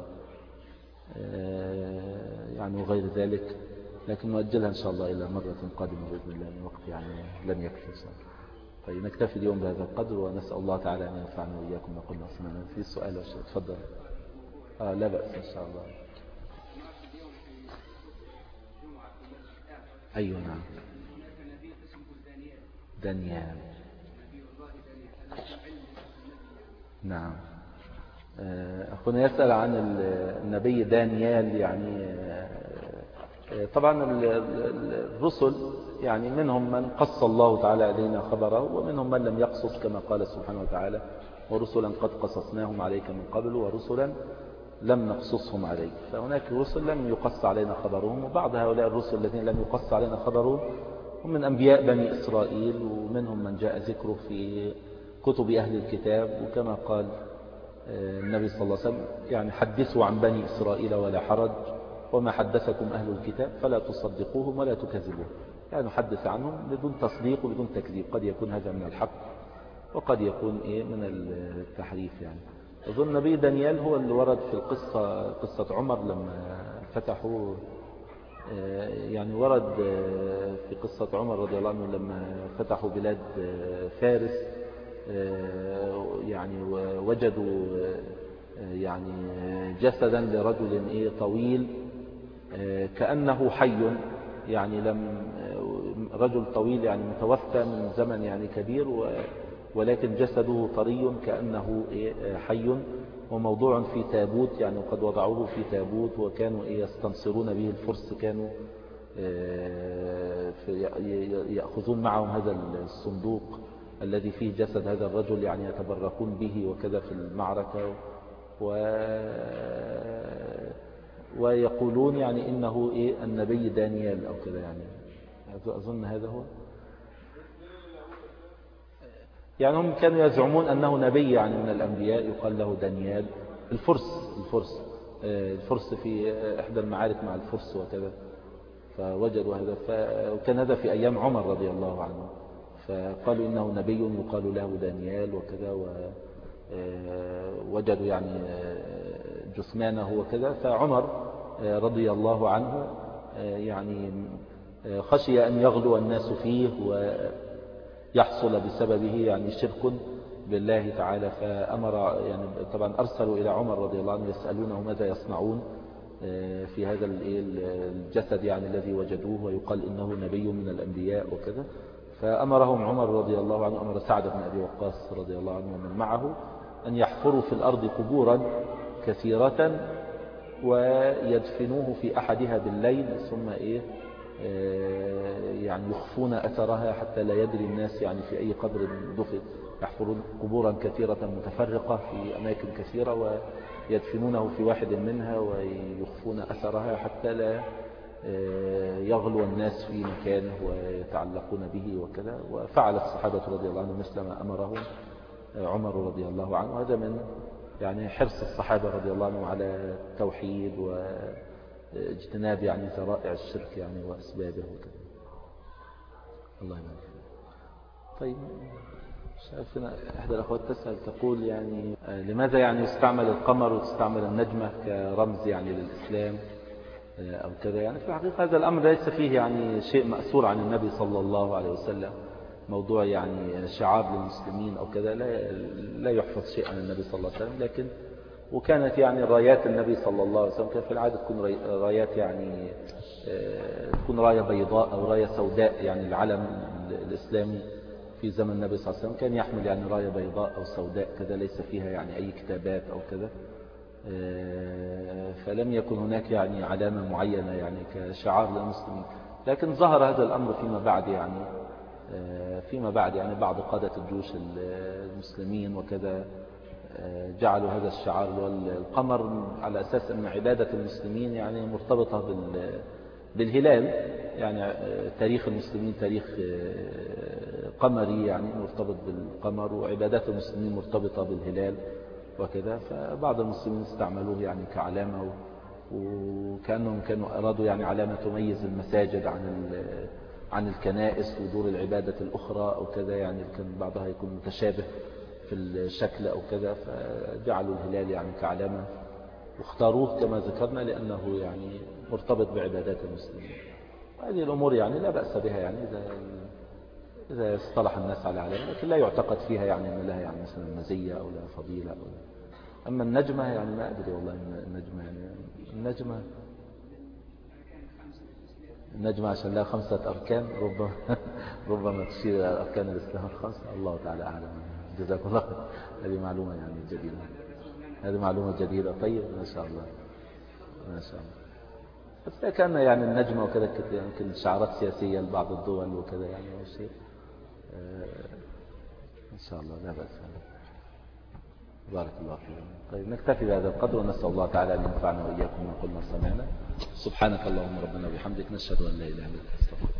يعني وغير ذلك، لكن نؤجلها إن شاء الله إلى مرة قادمة بإذن الله، الوقت يعني لم يكفي إن شاء الله. طيب نكتفي اليوم بهذا القدر، ونسأل الله تعالى أن ينفعنا وإياكم ما قلنا وسمعنا. في سؤال وشيء تفضل. لا بأس إن شاء الله. أيوة نعم، دانيال نعم. أخونا يسأل عن النبي دانيال، يعني طبعا الرسل يعني منهم من قص الله تعالى علينا خبره، ومنهم من لم يقصص كما قال سبحانه وتعالى ورسلا قد قصصناهم عليك من قبل ورسلا لم نقصصهم عليك. فهناك رسل لم يقص علينا خبرهم، وبعض هؤلاء الرسل الذين لم يقص علينا خبرهم هم من أنبياء بني إسرائيل، ومنهم من جاء ذكره في كتب أهل الكتاب، وكما قال النبي صلى الله عليه وسلم يعني حدثوا عن بني إسرائيل ولا حرج، وما حدثكم أهل الكتاب فلا تصدقوهم ولا تكذبوهم، يعني نحدث عنهم بدون تصديق وبدون تكذيب. قد يكون هذا من الحق وقد يكون من التحريف. يعني أظن نبي دانيال هو اللي ورد في القصة، قصة عمر لما فتحوا، يعني ورد في قصة عمر رضي الله عنه لما فتحوا بلاد فارس، يعني وجدوا يعني جسدا لرجل طويل كأنه حي، يعني رجل طويل يعني متوفى من زمن يعني كبير، ولكن جسده طري كأنه حي، وموضوع في تابوت، يعني وقد وضعوه في تابوت، وكانوا يستنصرون به الفرس، كانوا يأخذون معهم هذا الصندوق الذي فيه جسد هذا الرجل، يعني يتبركون به وكذا في المعركة، ويقولون يعني إنه النبي دانيال أو كذا، يعني أظن هذا هو. يعني هم كانوا يزعمون أنه نبي يعني من الأنبياء يقال له دانيال. الفرس في إحدى المعارك مع الفرس وكذا، فوجدوا هذا، وكان هذا في أيام عمر رضي الله عنه، فقالوا إنه نبي يقال له دانيال وكذا، ووجدوا يعني جثمانه وكذا. فعمر رضي الله عنه يعني خشي أن يغلو الناس فيه ويحصل بسببه يعني شرك بالله تعالى، فأمر يعني طبعا أرسلوا إلى عمر رضي الله عنه يسألونه ماذا يصنعون في هذا الجسد يعني الذي وجدوه، ويقال إنه نبي من الأنبياء وكذا. فأمرهم عمر رضي الله عنه، أمر سعد بن أبي وقاص رضي الله عنه ومن معه أن يحفروا في الأرض قبورا كثيرة ويدفنوه في أحدها بالليل، ثم يعني يخفون أثرها حتى لا يدري الناس يعني في أي قبر دفن. يحفرون قبورا كثيرة متفرقة في أماكن كثيرة ويدفنونه في واحد منها ويخفون أثرها حتى لا يغلو الناس في مكانه ويتعلقون به وكذا. وفعل الصحابة رضي الله عنهم مثل ما أمرهم عمر رضي الله عنه. هذا من يعني حرص الصحابة رضي الله عنهم على التوحيد واجتناب يعني ذرائع الشرك يعني وأسبابه وكذا. الله يبارك فيك. طيب شايفنا إحدى الأخوات تسأل تقول يعني لماذا يعني يستعمل القمر وتستعمل النجمة كرمز يعني للإسلام أو كذا؟ يعني في الحقيقة هذا الأمر ليس فيه يعني شيء مأثور عن النبي صلى الله عليه وسلم، موضوع يعني شعار للمسلمين أو كذا لا يحفظ شيء عن النبي صلى الله عليه وسلم. لكن وكانت يعني رايات النبي صلى الله عليه وسلم كان في العادة تكون رايات يعني تكون راية بيضاء أو راية سوداء، يعني العلم الإسلامي في زمن النبي صلى الله عليه وسلم كان يحمل يعني راية بيضاء أو سوداء كذا ليس فيها يعني أي كتابات أو كذا. فلم يكن هناك يعني علامة معينة يعني كشعار للمسلمين. لكن ظهر هذا الأمر فيما بعد يعني بعض قادة الجيوش المسلمين وكذا جعلوا هذا الشعار والقمر على أساس أن عبادة المسلمين يعني مرتبطة بالهلال، يعني تاريخ المسلمين تاريخ قمري يعني مرتبط بالقمر، وعبادات المسلمين مرتبطة بالهلال وكذا. فبعض المسلمين استعملوه يعني كعلامة، وكأنهم كانوا أرادوا يعني علامة تميز المساجد عن الكنائس ودور العبادة الأخرى أو كذا، يعني كان بعضها يكون متشابه في الشكل أو كذا، فجعلوا الهلال يعني كعلامة واختاروه كما ذكرنا لأنه يعني مرتبط بعبادات المسلمين. وهذه الأمور يعني لا بأس بها يعني إذا اصطلح الناس على علامة، لكن لا يعتقد فيها يعني أن لها يعني مثلا مزية أو لها فضيلة أما النجمة يعني ما أدري والله. النجمة يعني النجمة عشان لها 5 أركان ربما تشير إلى أركان الإسلام الخمسة، الله تعالى أعلم. جزاكم الله خير. هذه معلومة يعني جديدة، هذه معلومة جديدة. طيب ما شاء الله ما شاء الله. بس كان يعني النجمة وكذا يمكن شعارات سياسية لبعض الدول وكذا يعني أو شيء إن شاء الله لا بأس. بارك الله فيكم. طيب نكتفي بهذا القدر ونسأل الله تعالى أن ينفعنا وإياكم ما قلنا سمعنا. سبحانك اللهم ربنا وبحمدك نشهد أن لا إله إلا أنت.